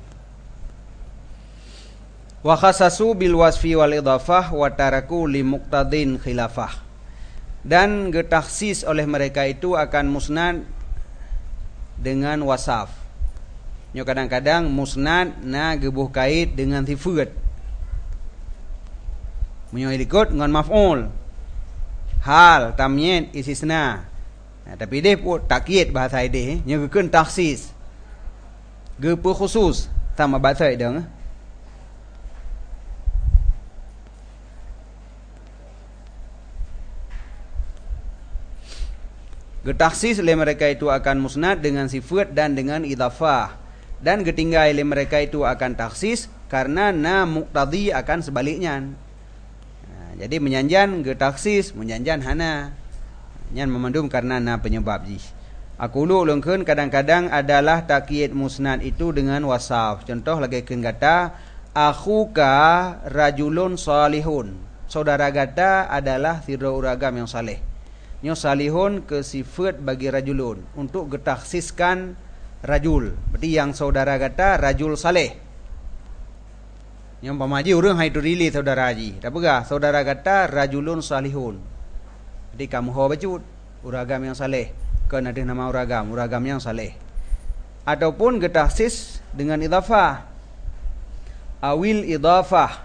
S1: Wa khasasu bil wasfi wal idhafah wa taraku li muqtadin khilafah. Dan getaksis oleh mereka itu akan musnad dengan wasaf. Nyo kadang-kadang musnad na gebuh kait dengan sifat. Menyo ikut dengan maf'ul. Hal tamyiz istisna. Tapi dia pun takyid bahasa dia nya gekeun taksis. Gepe khusus sama bahasa dia. Getaksis oleh mereka itu akan musnad dengan sifat dan dengan idhafah. Dan getinggal oleh mereka itu akan taksis karena na muqtadi akan sebaliknya. Jadi menyanjan getaksis, menyanjan hana. Yang memandum karena na penyebab ji. Aku lu lengkeun kadang-kadang adalah takyid musnad itu dengan wasaf. Contoh lagi keun kata akhuka rajulun salihun. Saudara kata adalah sira uragam yang saleh. Nyo salihun ke sifat bagi rajulun untuk getaksiskan rajul. Berarti yang saudara kata rajul saleh. Yang pamaji urang hai tu rili saudara ji. Tak pegah saudara kata rajulun salihun. Jadi kamu ho bacut uragam yang saleh. Kan ada nama uragam yang saleh. Ataupun getaksis dengan idhafah. Awil idhafah.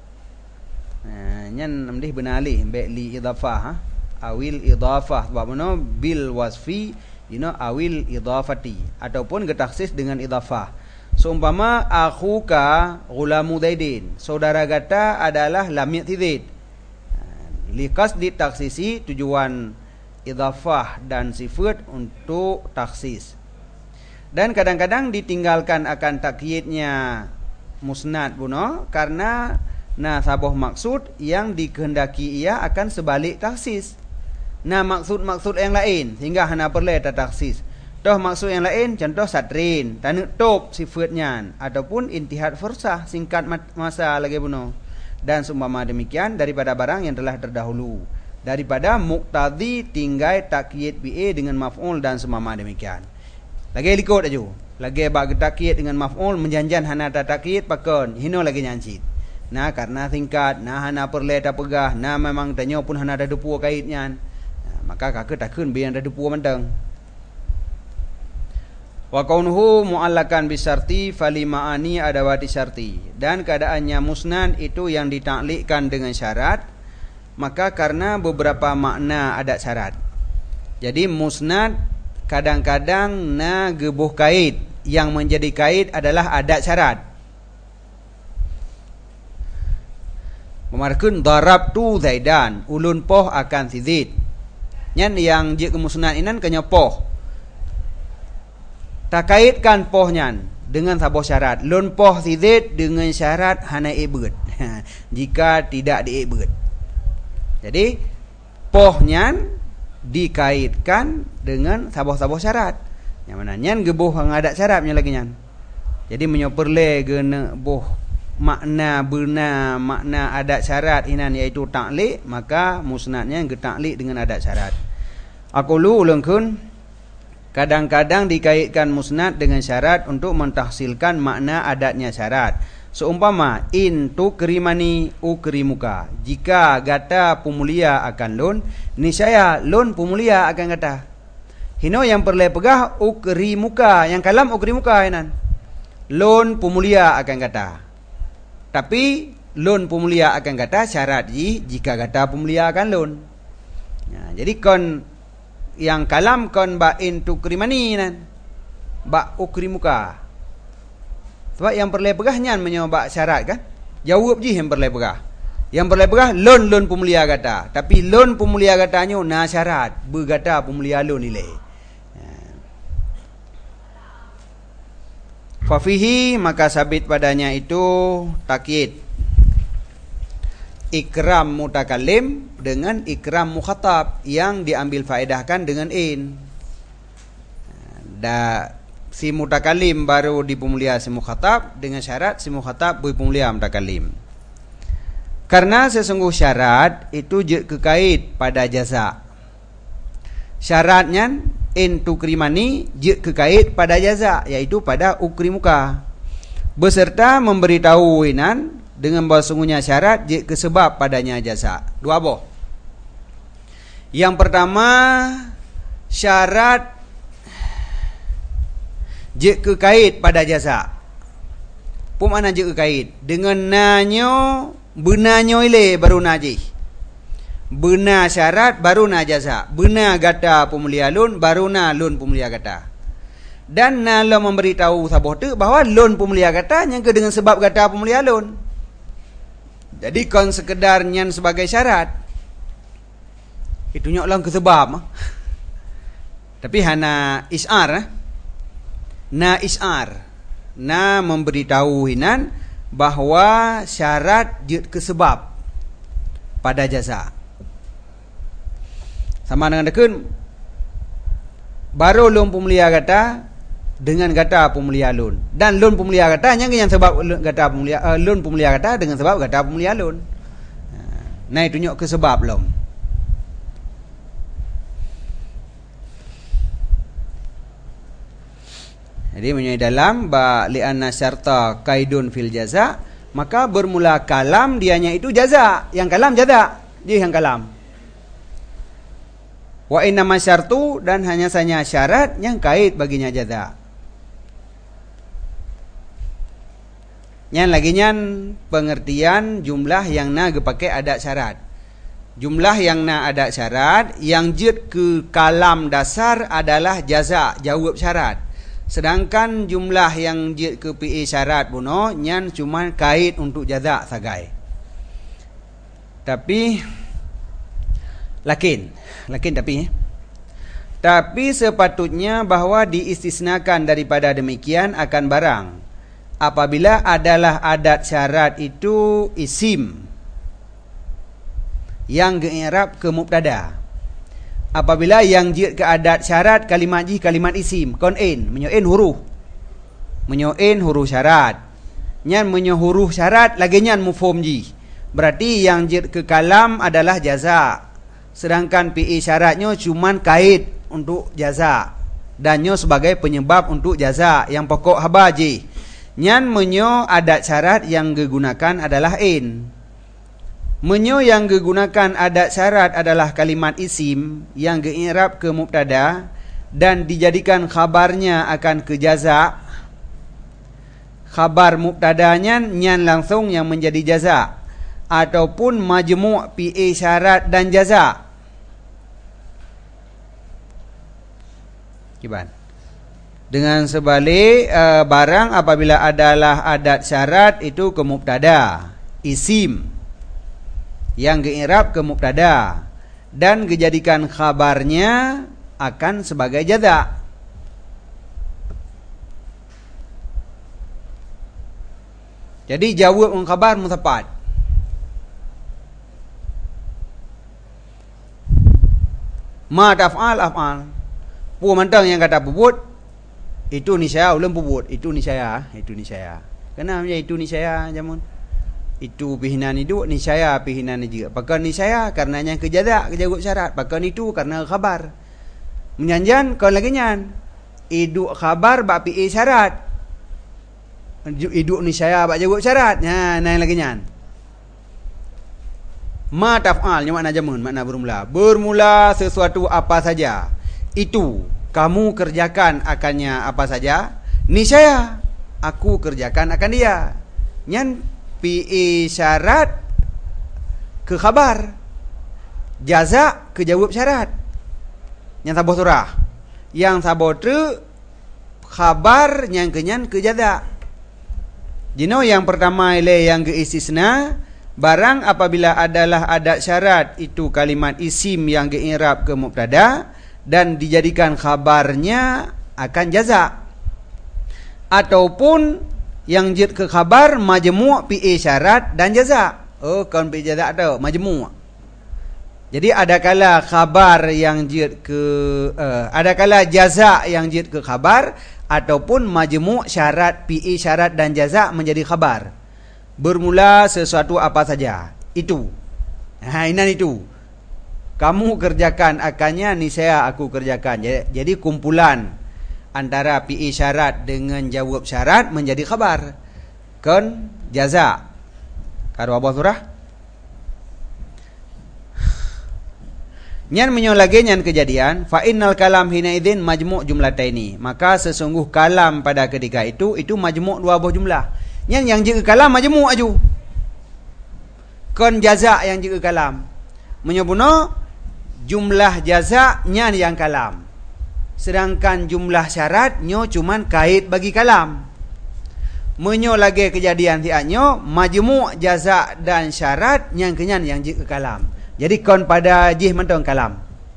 S1: Nyan amdih benali mbek li idhafah. Awil idhafah. Sebab mana bil wasfi awil idhafati. Ataupun getaksis dengan idhafah. Seumpama akhuka ghulamu Zaidin. Saudara kata adalah lam ya'tidid. Likas di taksisi tujuan idhafah dan sifat untuk taksis. Dan kadang-kadang ditinggalkan akan takyidnya musnad buno karena sabuh maksud yang dikehendaki ia akan sebalik taksis. Maksud-maksud yang lain sehingga hana perlu taksis. Toh maksud yang lain contoh satrin, tanuk top sifatnya ataupun intihad fursah singkat masa lagi buno. Dan seumpama demikian daripada barang yang telah terdahulu, daripada muqtadi tinggai takyid BA dengan maf'ul dan seumpama demikian. Lagi likut aja. Lagi bagi takyid dengan maf'ul menjanjan hana takyid pakon hino lagi nyancit. Karena singkat, hana perle tak pegah, memang tanya pun hana ada depu kaitnya. maka kakak takun biang ada dua mentang. Wa kaunuhu mu'allakan bisyarti fali ma'ani adawati syarti. Dan keadaannya musnad itu yang ditaklikkan dengan syarat, maka karena beberapa makna adat syarat. Jadi musnad kadang-kadang na gebuh kait, yang menjadi kait adalah adat syarat. Memarkun darabtu Zaidan, ulun poh akan si Zaid. Nyan yang je kemusnad inan kenya poh. Tak kaitkan poh nyan dengan sabuh syarat. Lun poh si Zaid dengan syarat hana ibad. Jika tidak diibad. Jadi poh nyan dikaitkan dengan sabuh-sabuh syarat. Yang mana nyan gebuh ngadat syaratnya lagi nyan. Jadi menyoperle gena boh makna benar, makna adat syarat inan iaitu taklik, maka musnadnya getaklik dengan adat syarat. Aqulu ulungkun, kadang-kadang dikaitkan musnad dengan syarat untuk mentahsilkan makna adatnya syarat. Seumpama in tukrimani ukrimuka, jika gata pumulia akan lun, niscaya lun pumulia akan gata. Hino yang perle pegah ukrimuka, yang kalam ukrimuka inan. Lun pumulia akan gata. Tapi lun pemulia akan kata syarat jika kata pemulia akan lun. Nah, jadi kon yang kalam kon ba in tukrimani nan. Ba ukrimuka. Sebab yang perle pegahnya menyoba syarat kan? Jawab je yang perle pegah. Yang perle pegah lun pemulia kata. Tapi lun pemulia katanya na syarat berkata pemulia lun nilai. Fafihi, maka sabit padanya itu takyid ikram mutakalim dengan ikram mukhatab yang diambil faedahkan dengan in. Si mutakalim baru dipemulia si mukhatab dengan syarat si mukhatab berpemulia mutakalim. Karena sesungguh syarat itu kekait pada jaza. Syaratnya in tukrimani kekait pada jaza, yaitu pada ukrimuka, beserta memberitahu inan dengan bahawa sungguhnya syarat kesebab padanya jaza. Dua boh. Yang pertama syarat kekait pada jaza. Pemana kekait dengan nanyo benanyo ile baru najih. Benar syarat baru na jaza. Benar gata pemulia lun baru na lun pemulia gata. Dan nala memberitahu sabuh tu bahawa lun pemulia gata yang ke dengan sebab gata pemulia lun. Jadi kon sekedar nyan sebagai syarat. Itu nyok lang ke sebab. Tapi hana is'ar. Na is'ar. Na memberitahu hinan bahawa syarat ke sebab pada jaza. Sama dengan dekun baru lun pemulia kata dengan kata pemulia lun, dan lun pemulia kata yang sebab kata pemulia lun pemulia kata dengan sebab kata pemulia lun. Nah itu nyok ke sebab lom. Jadi menyai dalam ba li'anna syarta kaidun fil jaza, maka bermula kalam dianya itu jaza, yang kalam jaza, dia yang kalam. Wa inna masyartu, dan hanya saja syarat yang kait baginya jaza. Yang lagi nyan pengertian jumlah yang na pakai adat syarat. Jumlah yang na adat syarat yang jid ke kalam dasar adalah jaza, jawab syarat. Sedangkan jumlah yang jid ke PE syarat puno nyan cuma kait untuk jaza sagai. Tapi tapi sepatutnya bahawa diistisnakan daripada demikian akan barang apabila adalah adat syarat itu isim yang ge'irab ke mubtada. Apabila yang jid ke adat syarat kalimat isim kon in menyoin huruf syarat nyan menyo huruf syarat lagi nyan mufhum ji, berarti yang jid ke kalam adalah jaza. Sedangkan PI syaratnya cuman kait untuk jaza dan nyo sebagai penyebab untuk jaza yang pokok habaji. Nyan menyo adat syarat yang digunakan adalah in. Menyo yang digunakan adat syarat adalah kalimat isim yang di'irab ke mubtada dan dijadikan khabarnya akan ke jaza. Khabar mubtadanya nyan langsung yang menjadi jaza ataupun majmu' PA syarat dan jaza. Kiban. Dengan sebalik barang apabila adalah adat syarat itu ke mubtada, isim yang di'irab ke mubtada dan dijadikan khabarnya akan sebagai jaza. Jadi jawab khabar mutapat. Ma taf'al af'al. Pu mantang yang kata puput itu niscaya ulun puput, itu niscaya, itu niscaya. Kenapa itu niscaya jamun? Itu pihinan itu niscaya pihinan juga. Pakai niscaya karenanya kejaza kejawab syarat. Pakai itu karena khabar. Menyanjan kau lagi nyan. Idu khabar bak pi syarat. Idu niscaya bak jawab syarat. Nah, naik lagi nyan. Ma taf'al nya makna jamun, makna bermula. Bermula sesuatu apa saja. Itu kamu kerjakan akannya apa saja. Niscaya aku kerjakan akan dia. Nyan PA syarat ke khabar, jaza ke jawab syarat. Yang sabah surah, yang sabah tu khabar yang kenyan ke jaza. Jino yang pertama ile yang ke istisna, barang apabila adalah adat syarat itu kalimat isim yang di'irab ke mubtada dan dijadikan khabarnya akan jaza. Ataupun yang jid ke khabar majmu' PA syarat dan jaza. Oh, kan PA jaza tu majmu'. Jadi ada kala khabar yang jid ke ada kala jaza yang jid ke khabar ataupun majmu' syarat PA syarat dan jaza menjadi khabar. Bermula sesuatu apa saja. Itu. Inan itu. Kamu kerjakan akannya niscaya aku kerjakan. Jadi kumpulan antara PA syarat dengan jawab syarat menjadi khabar. Kan jaza. Karo apa surah? Nyan menyo lagi nyan kejadian fa innal kalam hina idzin majmu' jumlataini. Maka sesungguh kalam pada ketika itu majmu' dua buah jumlah. Nyan yang jika kalam majmu' aju. Kan jaza yang jika kalam. Menyobuno jumlah jaza nyan yang kalam. Sedangkan jumlah syarat nyo cuman kait bagi kalam. Menyo lagi kejadian tiaknyo majmu' jaza dan syarat yang kenyan yang jika kalam. Jadi kon pada jih mentong kalam.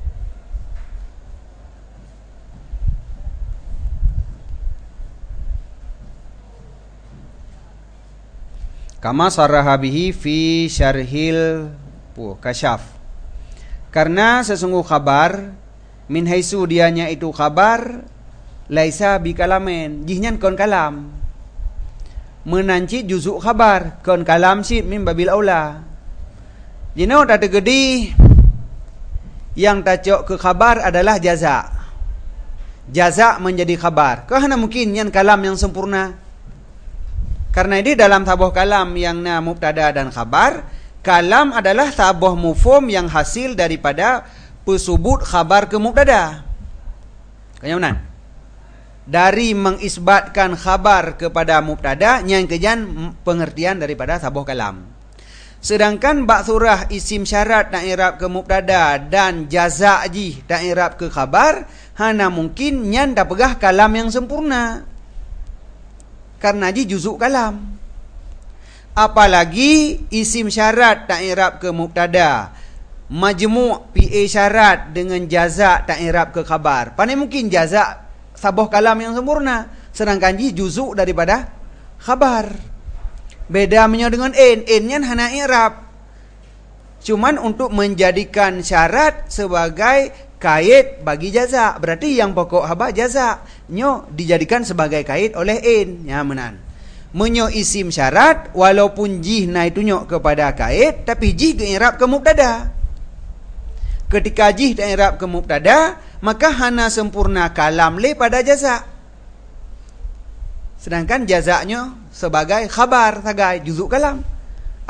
S1: Kama sarraha bihi fi syarhil kasyaf. Karena sesungguh khabar min haisu dianya itu khabar laisa bi kalamen, jihnya kon kalam. Menanci juzuk khabar kon kalam sid min babil aula. Jino tak tegedi yang tacok ke khabar adalah jaza. Jaza menjadi khabar. Karena mungkin yang kalam yang sempurna. Karena ini dalam tabuh kalam yang na mubtada dan khabar, kalam adalah tabuh mufhum yang hasil daripada pesubut khabar ke mubtada. Kenyaman? Dari mengisbatkan khabar kepada mubtada yang kejan pengertian daripada tabuh kalam. Sedangkan bak surah isim syarat nak i'rab ke mubtada dan jaza ji tak i'rab ke khabar, hana mungkin nyan dah pegah kalam yang sempurna. Karena ji juzuk kalam. Apalagi isim syarat tak i'rab ke mubtada, majmu' PA syarat dengan jaza tak i'rab ke khabar. Pandai mungkin jaza sabah kalam yang sempurna, sedangkan ji juzuk daripada khabar. Beda menyo dengan in-nya hana i'rab. Cuman untuk menjadikan syarat sebagai kait bagi jaza. Berarti yang pokok haba jaza nyo dijadikan sebagai kait oleh in. Ya menan. Menyo isim syarat walaupun jih na itu nyo kepada kait, tapi jih ke i'rab ke mubtada. Ketika jih ke i'rab ke mubtada, maka hana sempurna kalam le pada jaza. Sedangkan jazaknya sebagai khabar sagai juzuk kalam.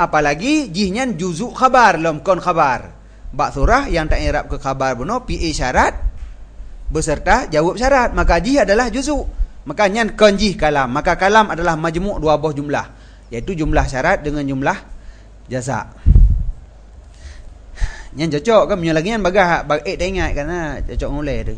S1: apalagi jihnya juzuk khabar lom kon khabar. Bak surah yang tak i'rab ke khabar buno pi syarat beserta jawab syarat, maka jih adalah juzuk. Maka nyan kon jih kalam, maka kalam adalah majmu' dua buah jumlah, iaitu jumlah syarat dengan jumlah jaza. Nyan cocok kan punya lagi nyan bagah tak ingat kerana cocok ngulai tu.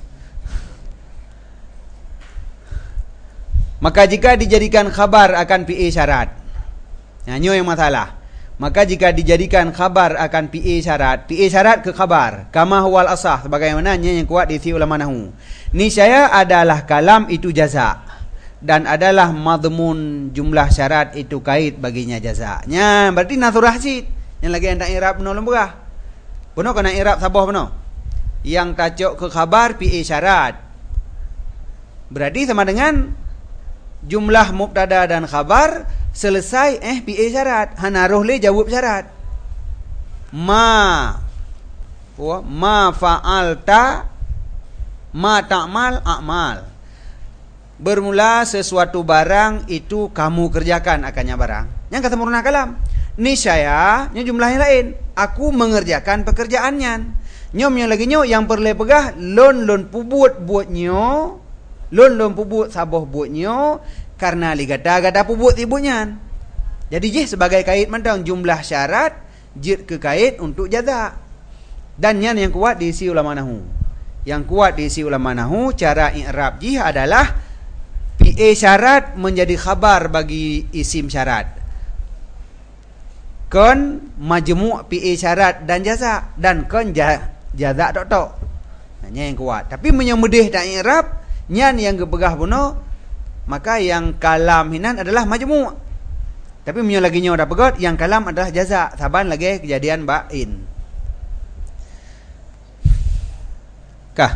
S1: Maka jika dijadikan khabar akan PA syarat, nyo yang masalah. Maka jika dijadikan khabar akan PA syarat ke khabar, kama huwal asah, sebagaimana yang kuat di ulama nahwu. Niscaya adalah kalam itu jaza, dan adalah madmun jumlah syarat itu kait baginya jazanya. Berarti nasurah sid. Yang lagi yang tak i'rab benar lemburah. Benar kena i'rab sabah benar. Yang tajuk ke khabar PA syarat. Berarti sama dengan jumlah mubtada dan khabar selesai PA syarat. Hanaruh le jawab syarat. Ma fa'alta ma ta'mal a'mal. Bermula sesuatu barang itu kamu kerjakan akannya barang. Yang kata murna kalam. Niscaya nya jumlahnya lain. Aku mengerjakan pekerjaannya. Nyomnya lagi nyo yang perle pegah lon pubut buat nyo. Lon pubut saboh buat nyo karena li gada pubut ibunya. Jadi jih sebagai kait mandang jumlah syarat jid ke kait untuk jaza. Dan yang kuat diisi ulama nahwu. Yang kuat diisi ulama nahwu cara i'rab jih adalah PA syarat menjadi khabar bagi isim syarat. Kon majmu' PA syarat dan jaza, dan kon jaza tok. Hanya yang kuat. Tapi menyemedih dan i'rab nyan yang gebegah buno, maka yang kalam hinan adalah majmu'. Tapi menyo lagi nyo dah pegot yang kalam adalah jaza. Saban lagi kejadian ba'in. Kah?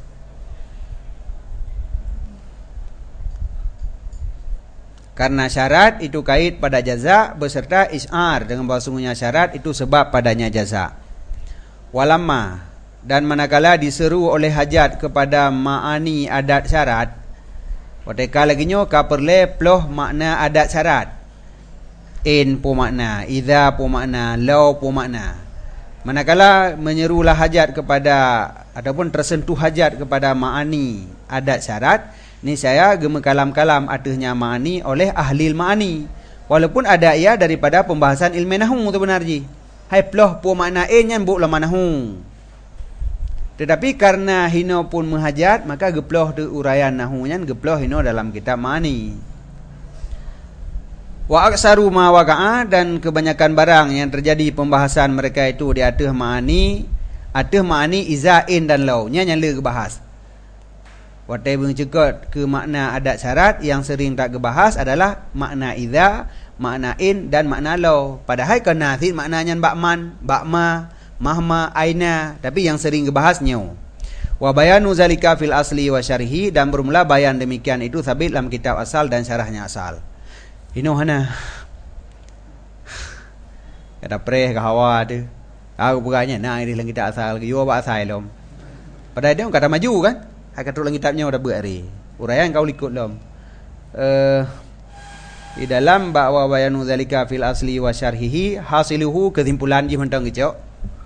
S1: Karena syarat itu kait pada jaza beserta is'ar dengan bahwa sungguhnya syarat itu sebab padanya jaza. Walamma, dan manakala diseru oleh hajat kepada ma'ani adat syarat, wateka lagi nyo ka perle ploh makna adat syarat. In pu makna, idza pu makna, law pu makna. Manakala menyerulah hajat kepada ataupun tersentuh hajat kepada ma'ani adat syarat, ni saya gema kalam-kalam atahnya ma'ani oleh ahli ma'ani. Walaupun ada ia daripada pembahasan ilmu nahwu tu benar ji. Hai ploh pu makna nyan bu lama nahwu. Tetapi karena hino pun menghajat, maka geploh tu uraian nahwu nyan geploh hino dalam kitab ma'ani. Wa aksaru ma waqa'a, dan kebanyakan barang yang terjadi pembahasan mereka itu di atah ma'ani iza in dan law nya yang le bahas. Watai beng cekot ke makna adat syarat yang sering tak gebahas adalah makna iza, makna in dan makna law. Padahal kena thid maknanya ba'man, ba'ma, mahma, aina, tapi yang sering gebahas nyo. Wa bayanu zalika fil asli wa syarhi, dan bermula bayan demikian itu sabit dalam kitab asal dan syarahnya asal. Ino hana kata preh ke hawa tu. Aku bukannya nak ini dalam kitab asal ke yo ba asal lom. Padahal dia kata maju kan? Hai kata dalam kitabnya udah buat hari. Uraian kau ikut lom. Di dalam ba'wa bayanu zalika fil asli wa syarhihi, hasiluhu, kesimpulan ji mentang kecok.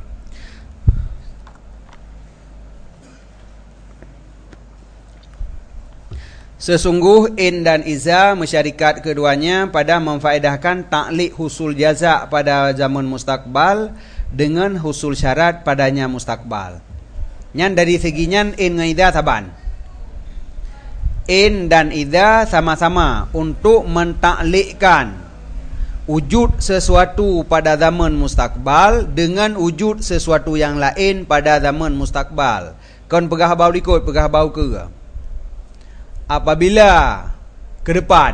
S1: Sesungguh in dan iza masyarikat keduanya pada memfaedahkan ta'liq husul jaza pada zaman mustakbal dengan husul syarat padanya mustakbal. Nyan dari seginya in dengan iza saban. In dan iza sama-sama untuk mentaklikkan wujud sesuatu pada zaman mustakbal dengan wujud sesuatu yang lain pada zaman mustakbal. Kon pegah bau ikut, pegah bau ke? Apabila ke depan,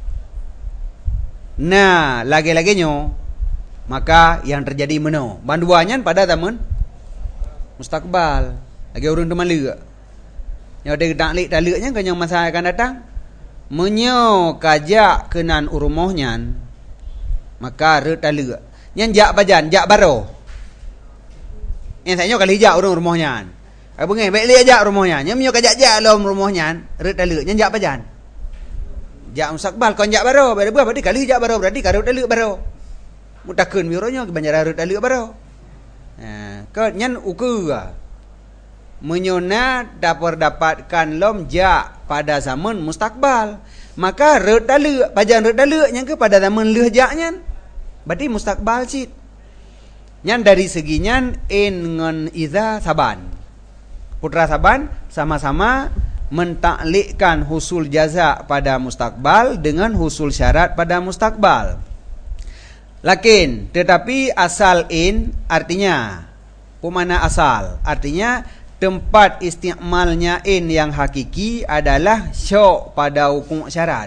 S1: nah lagi-laginya, maka yang terjadi meno banduannya pada zaman mustakbal. Lagi urun teman lega. Yang ada taklik taliknya kan yang masa akan datang. Menyo kajak kenan urumohnya, maka re talega. Yang jak bajan, jak baro. Yang saya kali jak urung rumohnya. Apa ngai baik li ajak rumahnya. Nya menyo kajak-jak lom rumahnya, re talega nya jak bajan. Jak mustakbal kon jak baro, berapa berarti kali jak baro berarti karut talega baro. Mutakun bironya kebanyaran rut aluk baru. Ke nyan ukur menyona dapatkan lom ja pada zaman mustakbal. Maka rut aluk pajan rut aluk yang ke pada zaman leuh ja nyan. Berarti mustakbal cit. Nyan dari segi nyan in ngan iza saban. Putra saban sama-sama mentaklikkan husul jaza pada mustakbal dengan husul syarat pada mustakbal. Lakin tetapi asal in artinya pemana asal artinya tempat istimalnya in yang hakiki adalah syok pada hukum syarat.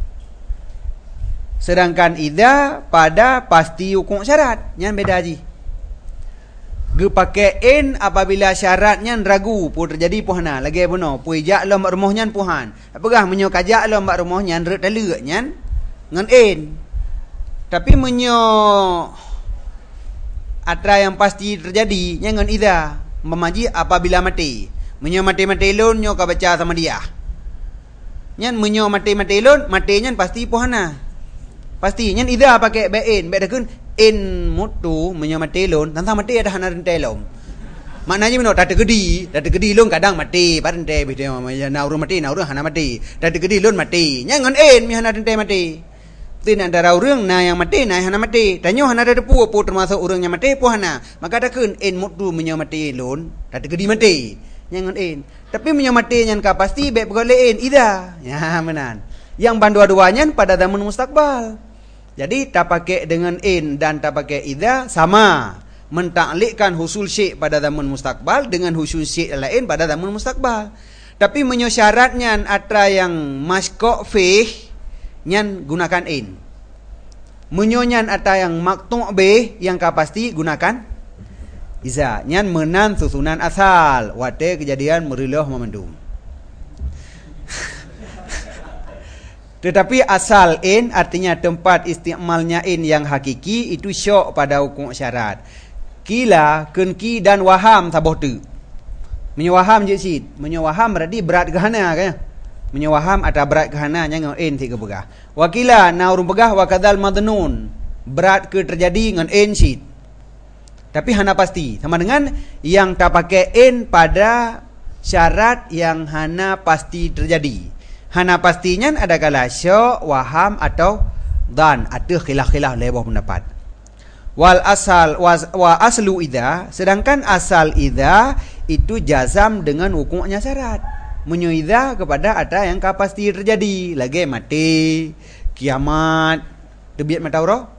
S1: Sedangkan idza pada pasti hukum syarat. Yang beda haji. Ge pakai in apabila syaratnya ragu pun terjadi puhana lagi puno puijak lo mak rumahnya puhan. Apakah menyo kajak lo mak rumahnya rek dalek nyan ngan in. Tapi menyo atra yang pasti terjadi ngan idza memaji apabila mati. Menyo mati-mati lon nyo ka baca sama dia. Nyan menyo mati-mati lon mati nyan pasti puhana. Pasti nyan idza pakai bain baik dakun in mutu menyamati lon tentang mati ada hanar telom. Maknanya mino dah tegedi lon kadang mati parente bide mamaya nauru mati nauru hana mati. Dah tegedi lon mati. Nyangan in mi hana tente mati. Tin antara urang na yang mati na hana mati. Tanyo hana ada pu termasuk urang yang mati pu hana. Maka ada kun in mutu menyamati lon dah tegedi mati. Nyangan in. Tapi menyamati nyan ka pasti baik pegole in ida. Ya menan. Yang bandua-duanya pada zaman mustakbal. Jadi tak pakai dengan in dan tak pakai idza sama. Mentaklikkan husul syek pada zaman mustakbal dengan husul syek lain pada zaman mustakbal. Tapi menyasyaratnya atra yang maskok fih nyan gunakan in. Menyonya atra yang maktu' bih yang kapasti gunakan iza. Nyan menan susunan asal. Wate kejadian merilah memendung. Tetapi asal in artinya tempat istimalnya in yang hakiki itu syok pada hukum syarat. Kila, kenki dan waham saboh tu. Menyawaham je sid. Menyawaham berarti berat gehana kan? Menyawaham atau berat gehana yang in tiga pegah. Wakila na urung pegah wa kadzal madnun. Berat ke terjadi dengan in sid. Tapi hana pasti sama dengan yang tak pakai in pada syarat yang hana pasti terjadi. Hana pastinya ada kala syok, waham atau dan ada khilaf-khilaf lebih pendapat. Wal asal wa aslu idza, sedangkan asal idza itu jazam dengan hukumnya syarat. Menyuidza kepada ada yang pasti terjadi, lagi mati, kiamat, tebiat matauro.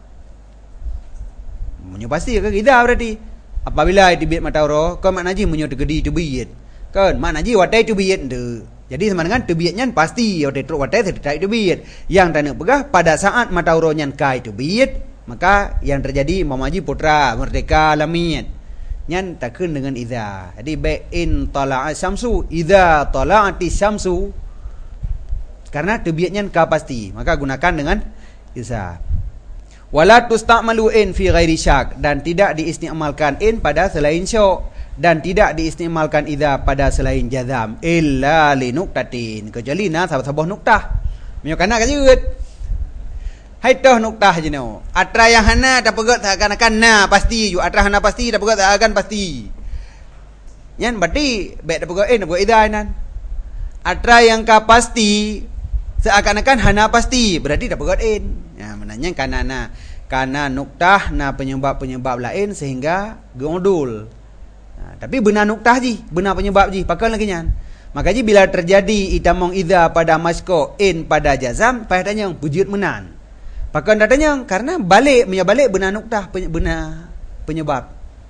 S1: Menyu pasti ke idza berarti. Apabila tebiat matauro, kau makna ji menyu tegedi tebiat. Kan makna ji watai tebiat de. Jadi sama dengan tebiatnya pasti watai truk watai tidak tebiat. Yang tanah pegah pada saat matauronya kai tebiat, maka yang terjadi mamaji putra merdeka lamiyat. Nyan takun dengan idza. Jadi in tala'a syamsu, idza tala'ati syamsu. Karena tebiatnya ka pasti, maka gunakan dengan idza. Wala tusta'malu in fi ghairi syak, dan tidak diistimalkan in pada selain syak. Dan tidak diistimalkan idza pada selain jazam illa li nuqtatin, kecuali na sabah nuqtah. Menyokana ka jeut. Hai toh nuqtah je no. Atra yang hana tak pegat akan na pasti ju, atra hana pasti tak pegat akan pasti. Yan berarti baik tak pegat tak pegat idza nan. Atra yang ka pasti seakan-akan hana pasti, berarti tak pegat in. Ya menanya kana nuqtah na penyebab-penyebab lain sehingga gondul. Tapi benar nuktah ji, benar penyebab ji, pakai lagi nyan. Maka ji bila terjadi itamong idza pada masko in pada jazam, payah tanya wujud menan. Pakai tanya karena balik benar nuktah benar penyebab.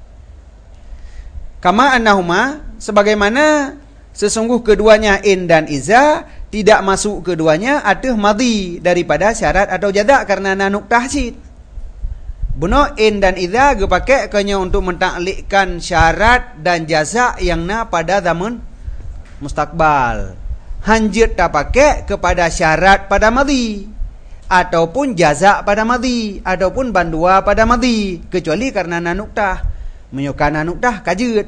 S1: Kama annahuma, sebagaimana sesungguh keduanya in dan iza tidak masuk keduanya atuh madhi daripada syarat atau jaza karena nuktah ji. Benar in dan idza ge pakai kanya untuk mentaklikkan syarat dan jaza yang na pada zaman mustakbal. Hanjit tak pakai kepada syarat pada madhi ataupun jaza pada madhi ataupun bandua pada madhi, kecuali karena nanuktah. Menyokana nuktah kajut.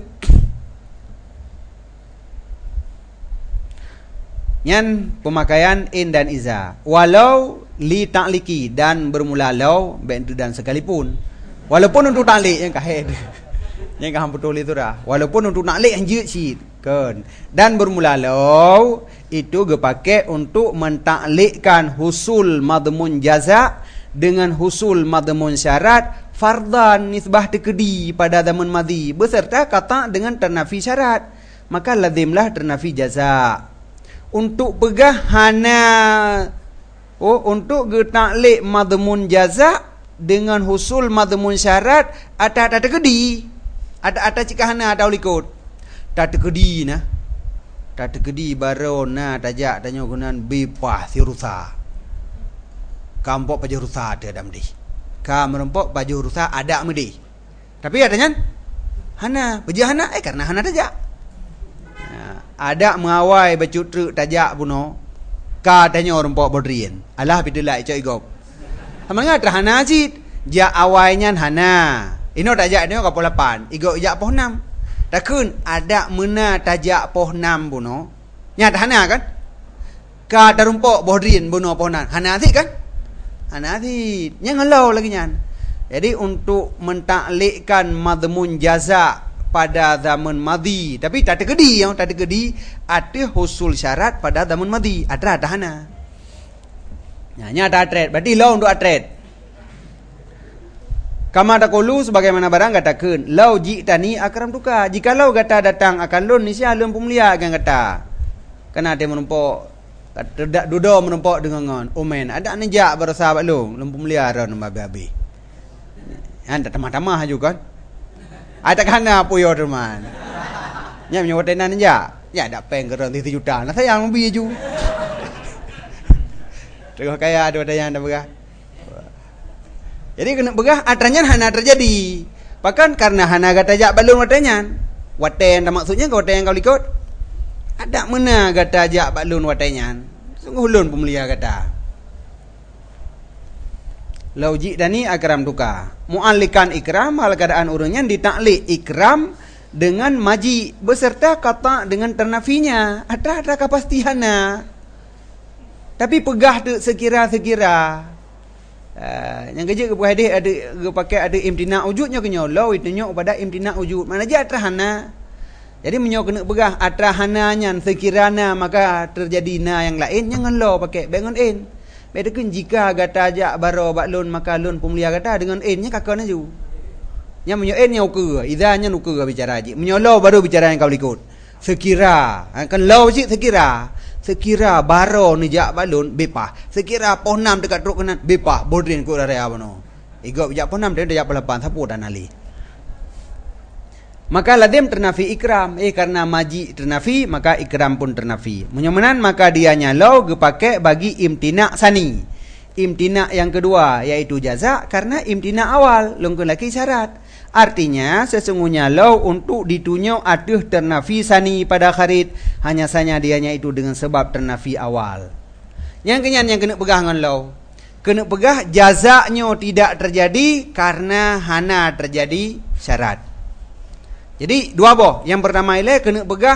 S1: Nyan pemakaian in dan iza. Walau li ta'liki dan bermula law dan sekalipun. Walaupun untuk ta'lik yang kahid. Yang kaham betul itu dah. Walaupun untuk ta'lik yang jid syid kan. Dan bermula law itu dipakai untuk mentaklikkan husul madmun jaza dengan husul madmun syarat fardan nisbah tekedi pada zaman madhi beserta kata dengan ternafi syarat. Maka lazimlah ternafi jaza. Untuk pegah hana untuk getaklik madmun jaza dengan husul madmun syarat ada tekedi. Ada cikahana atau likut. Tak tekedi nah. Tak tekedi barona tajak tanya gunan bipah sirusa. Kampok baju rusa ada dalam di. Kam merempok baju rusa ada medi. Tapi adanya hana, baju hana karena hana tajak. Ada mengawai bacutru tajak puno katanya orang pok berdrian alah bidelai cok igop amangnya terhana cit ja awainya hana ino tajak ino kapol 8 igop jak poh 6 takun ada mena tajak poh 6 puno nyata hana kan ka darumpok berdrian puno poh 6 hana ti kan hana ti nya ngalau lagi nyan. Jadi untuk mentaklikkan madmun jaza pada zaman madhi, tapi tak tekedi yang tak tekedi ada husul syarat pada zaman madhi, ada hana. Nya ada atret, berarti law untuk atret. Kama takulu sebagaimana barang katakeun, law ji'tani akram tuka. Jikalau kata datang akan lun ni sia lun pemulia akan kata. Kena dia menumpuk tidak dudo menumpuk dengan omen. Ada nejak bersahabat lun pemulia ron babi-babi. Anda tamah-tamah juga kan. Ada kana puyo teman. Nya menyo tenan ja. Ya dak peng ke 3 juta. Nah sayang lebih ju. Tengok kaya ada yang dah begah. Jadi kena begah atranya hana terjadi. Bahkan karena hana gata jak balun watanya. Waten maksudnya ke waten kau likut. Ada mana gata jak balun watanya. Sungguh ulun pemulia kata. Lau ji'dani akram tuka. Mu'allikan ikram hal keadaan urangnya ditaklik ikram dengan maji beserta kata dengan ternafinya. Ada kepastiannya. Tapi pegah tu sekira-sekira. Yang kerja ke hadis ada pakai ada imtina wujudnya kenyo. Lau itu nyok pada imtina wujud. Mana je atrahana. Jadi menyo kena pegah atrahananya sekirana maka terjadi na yang lain jangan lau pakai bangun in. Bedakan jika gata ajak baro baklun maka lun pemulia gata dengan n nya kakak naju. Nya menyo n nya ukur, idanya ukur bicara aji. Menyo law baru bicara yang kau likut. Sekira, kan law sik sekira. Sekira baro ni jak balun bepah. Sekira poh 6 dekat truk kanan bepah bodrin ku area bono. Igop jak poh 6 dia jak 8 sapu dan ali. Maka ladim ternafi ikram. Karena maji ternafi maka ikram pun ternafi. Menyomanan maka dianya law dipakai bagi imtina sani. Imtina yang kedua yaitu jaza karena imtina awal lungkun lagi syarat. Artinya sesungguhnya law untuk ditunjuk aduh ternafi sani pada kharid hanya saja dianya itu dengan sebab ternafi awal. Yang kenyan yang kena pegah dengan law. Kena pegah jazanya tidak terjadi karena hana terjadi syarat. Jadi dua boh. Yang pertama ile kena pegah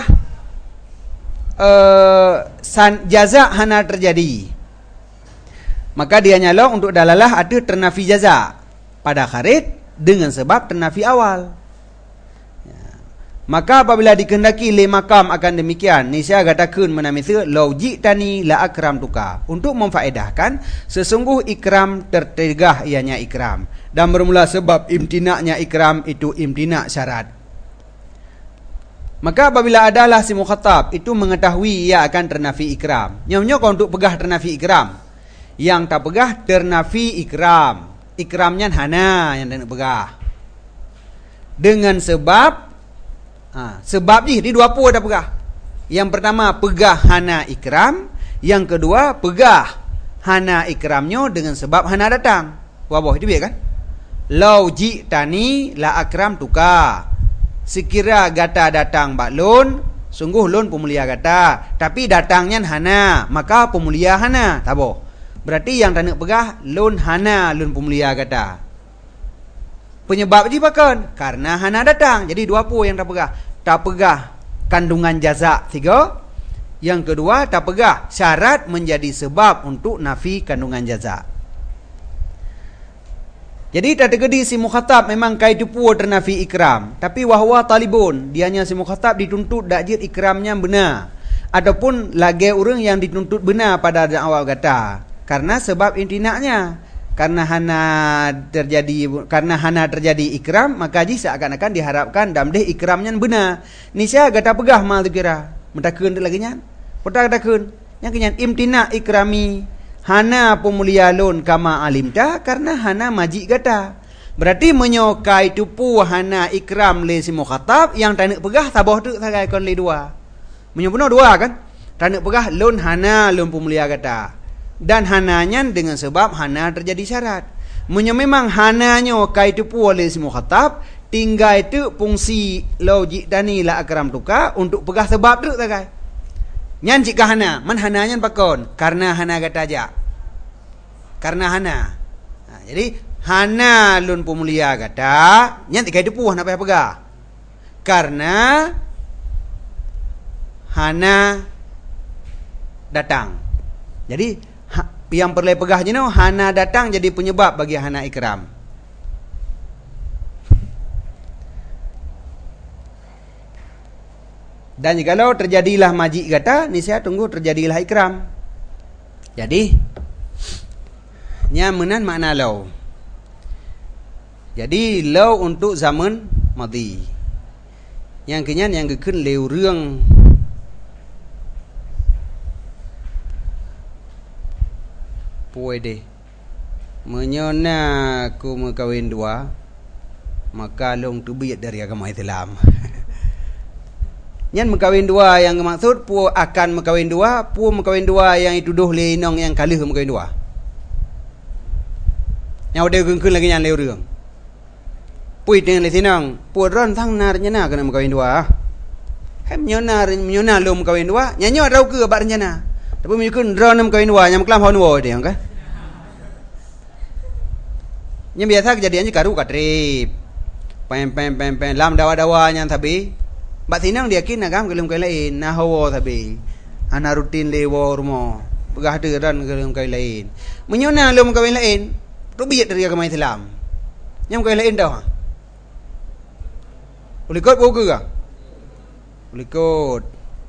S1: jaza hana terjadi. Maka dia nyala untuk dalalah ada ternafi jaza pada kharid dengan sebab ternafi awal. Maka apabila dikehendaki le makam akan demikian, ni saya katakan menamisa law ji'tani la akram tuka. Untuk memfaedahkan sesungguh ikram tertegah ianya ikram dan bermula sebab imtinaknya ikram itu imtinak syarat. Maka apabila adalah si mukhatab itu mengetahui ia akan ternafi ikram. Nyonya kau untuk pegah ternafi ikram. Yang tak pegah ternafi ikram. Ikramnya hana yang tak pegah. Dengan sebab sebab ni dua pun dah pegah. Yang pertama pegah hana ikram, yang kedua pegah hana ikramnya dengan sebab hana datang. Wabah itu biar kan? Lau ji'tani la akram tuka. Sekira gata datang baklun, sungguh lun pemulia gata. Tapi datangnya hana, maka pemulia hana. Tabo. Berarti yang tak nak pegah lun hana lun pemulia gata. Penyebab je bahkan karena hana datang. Jadi dua pun yang tak pegah. Tak pegah kandungan jaza 3, Yang kedua, tak pegah syarat menjadi sebab untuk nafi kandungan jaza. Jadi tak tergedi si mukhatab memang kai tupu ternafi ikram, tapi wahwa talibun, dianya si mukhatab dituntut dakjir ikramnya benar. Ataupun lagi orang yang dituntut benar pada awal kata. Karena sebab intinaknya, karena hana terjadi ikram, maka ji seakan-akan diharapkan damdeh ikramnya benar. Ni saya kata pegah mal tu kira. Mentakun tu lagi nyan. Pota takun. Yang kenyan imtina ikrami hana pemulialun kama alimta karena hana majik kata. Berarti menyokai tupu hana ikram le si mukhatab yang tak nak pegah tabah tu sagai kon le dua. Menyobuno dua kan? Tak nak pegah lun hana lun pemulia kata. Dan hananya dengan sebab hana terjadi syarat. Memang hananya kai tupu oleh si mukhatab tinggal itu fungsi logik dani la akram tuka untuk pegah sebab tu sagai. Nyan jika hana, man hananya pakon karena hana kata aja. Karena hana. Jadi hana lun pemulia kata, nyan tikai depuh nak payah pegah. Karena hana datang. Jadi yang perlu pegah je no, hana datang jadi penyebab bagi hana ikram. Dan jikalau terjadilah majik kata, ni saya tunggu terjadilah ikram. Jadi nyamanan makna law. Jadi law untuk zaman madhi. Yang kenyan yang gekun leu reung puai deh. Menyona ku mengkawin dua, maka long terbit dari agama Islam. Yang mengkawin dua yang maksud pu akan mengkawin dua, pu mengkawin dua yang dituduh lenong yang kalih mengkawin dua. Yang ada gengkun lagi yang leu reung. Pui dengan le sinang, pu ron thang narnya na kena mengkawin dua. Hai menyona lo mengkawin dua, nyanyo rau ke bar rencana. Tapi mengikun ron mengkawin dua yang kelam hon wo dia kan. Yang biasa kejadiannya karu katrip. Pem lam dawa-dawa yang tabi. Bak sinang dia kin agam kelum kai lain, nah hawa tabi. Ana rutin lewo rumah. Pegah deran kelum kai lain. Menyona lum kai lain, rubiat dari agama Islam. Yang kai lain dah. Boleh kot buku ke? Boleh kot.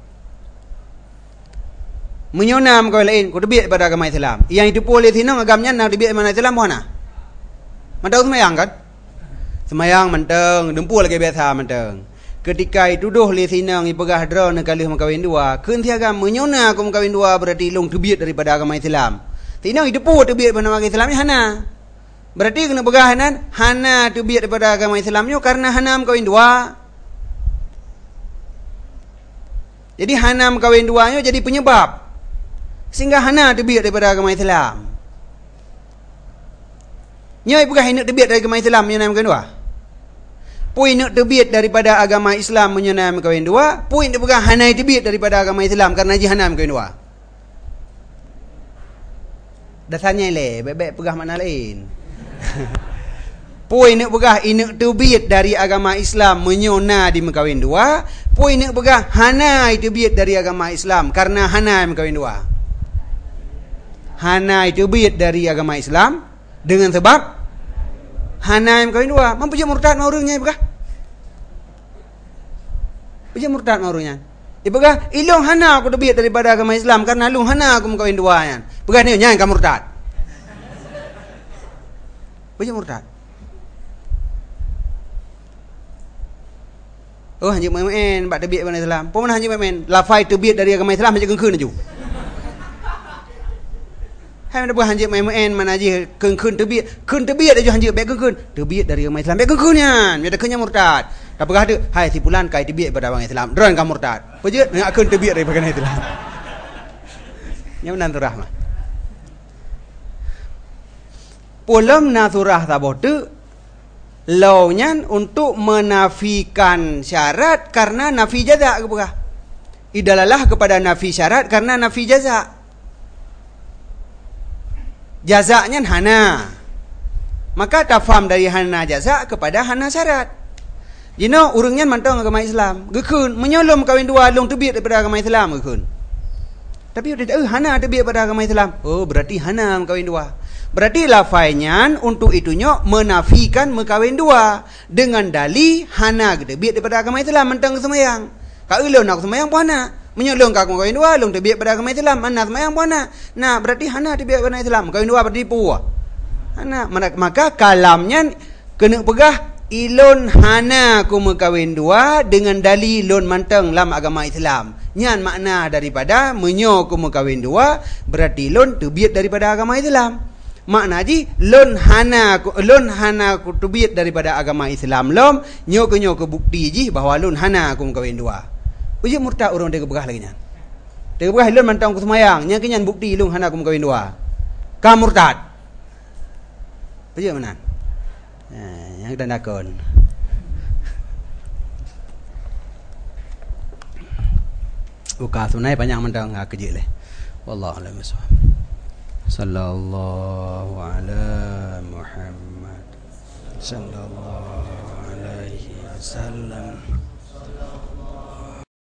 S1: Menyona kai lain, ko rubiat pada agama Islam. Yang itu boleh sinang agamnya nak rubiat mana Islam mana? Mantau semayang kan? Semayang menteng, dempul lagi biasa menteng. Ketika dituduh le sinang ipegah dra nak kalih mengkawin dua, keun tiagam menyona aku mengkawin dua berarti long terbiat daripada agama Islam. Sinang itu pun terbiat pada agama Islam ni hana. Berarti kena pegah hana terbiat daripada agama Islamnya karena hana mengkawin dua. Jadi hana mengkawin duanya jadi penyebab sehingga hana terbiat daripada agama Islam. Nyai pegah hendak terbiat dari agama Islam menyona mengkawin dua. Puin nak terbiat daripada agama Islam menyona mengkawin dua, puin nak pegah hanai terbiat daripada agama Islam karena jihana mengkawin dua. Dasarnya le, bebek pegah makna lain. Puin nak pegah inak terbiat dari agama Islam menyona di mengkawin dua, puin nak pegah hanai terbiat dari agama Islam karena hanai mengkawin dua. Hanai terbiat dari agama Islam dengan sebab hanai mengkawin dua. Mampu je murtad mau orangnya pegah. Dia murtad orangnya. Pegah ilung hana aku terbiat daripada agama Islam karena lung hana aku mengkawin dua yan. Pegah ni nyai kamu murtad. Dia murtad. Oh hanjik main bak terbiat agama Islam. Pun mana hanjik main lafai terbiat dari agama Islam hanjik keun aju. Hai mana buah hanjik main mana aja keun terbiat aju hanjik bek keun terbiat dari agama Islam bek keunnya biar keunnya murtad. Tak pegah ada, hai si pulan kai terbiat pada orang Islam, drone kamu murtad. Pejut nak keun terbiat daripada orang Islam. Yang nan surah mah. Pulam nasurah tabah tu launya untuk menafikan syarat karena nafi jaza ke pegah. Idalalah kepada nafi syarat karena nafi jaza. Jazanya hana. Maka tafam dari hana jaza kepada hana syarat. Jino urangnya mantong agama Islam. Gekun menyolom kawin dua long terbiat daripada agama Islam gekun. Tapi dia hana terbiak pada agama Islam. Oh, berarti hana kahwin dua. Berarti lafaznya untuk itunya menafikan kahwin dua dengan dalil hana terbiak daripada agama Islam mentang semayang. Kau ulun nak semayang pun hana. Menyolong kau kahwin dua, long terbiak pada agama Islam, mana semayang pun hana. Nah, berarti hana terbiak pada Islam. Kahwin dua berarti pua. Hana, maka kalamnya kena pegah ilun hana ku kahwin dua dengan dalil ilun manteng dalam agama Islam. Nyan makna daripada menyo ku kahwin dua berarti ilun terbiat daripada agama Islam. Makna ji lun hana ku terbiat daripada agama Islam lom nyo ke bukti ji bahawa lun hana ku kahwin dua. Uji murtad orang dia begah lagi nyan. Dia begah ilun manteng ku semayang, nyan kenyan bukti lun hana ku kahwin dua. Ka murtad. Uji mana? Yang dan akun. Buka sebenarnya banyak mendang kerja leh. Wallahu a'lam bishawab. Sallallahu ala Muhammad sallallahu alaihi wasallam.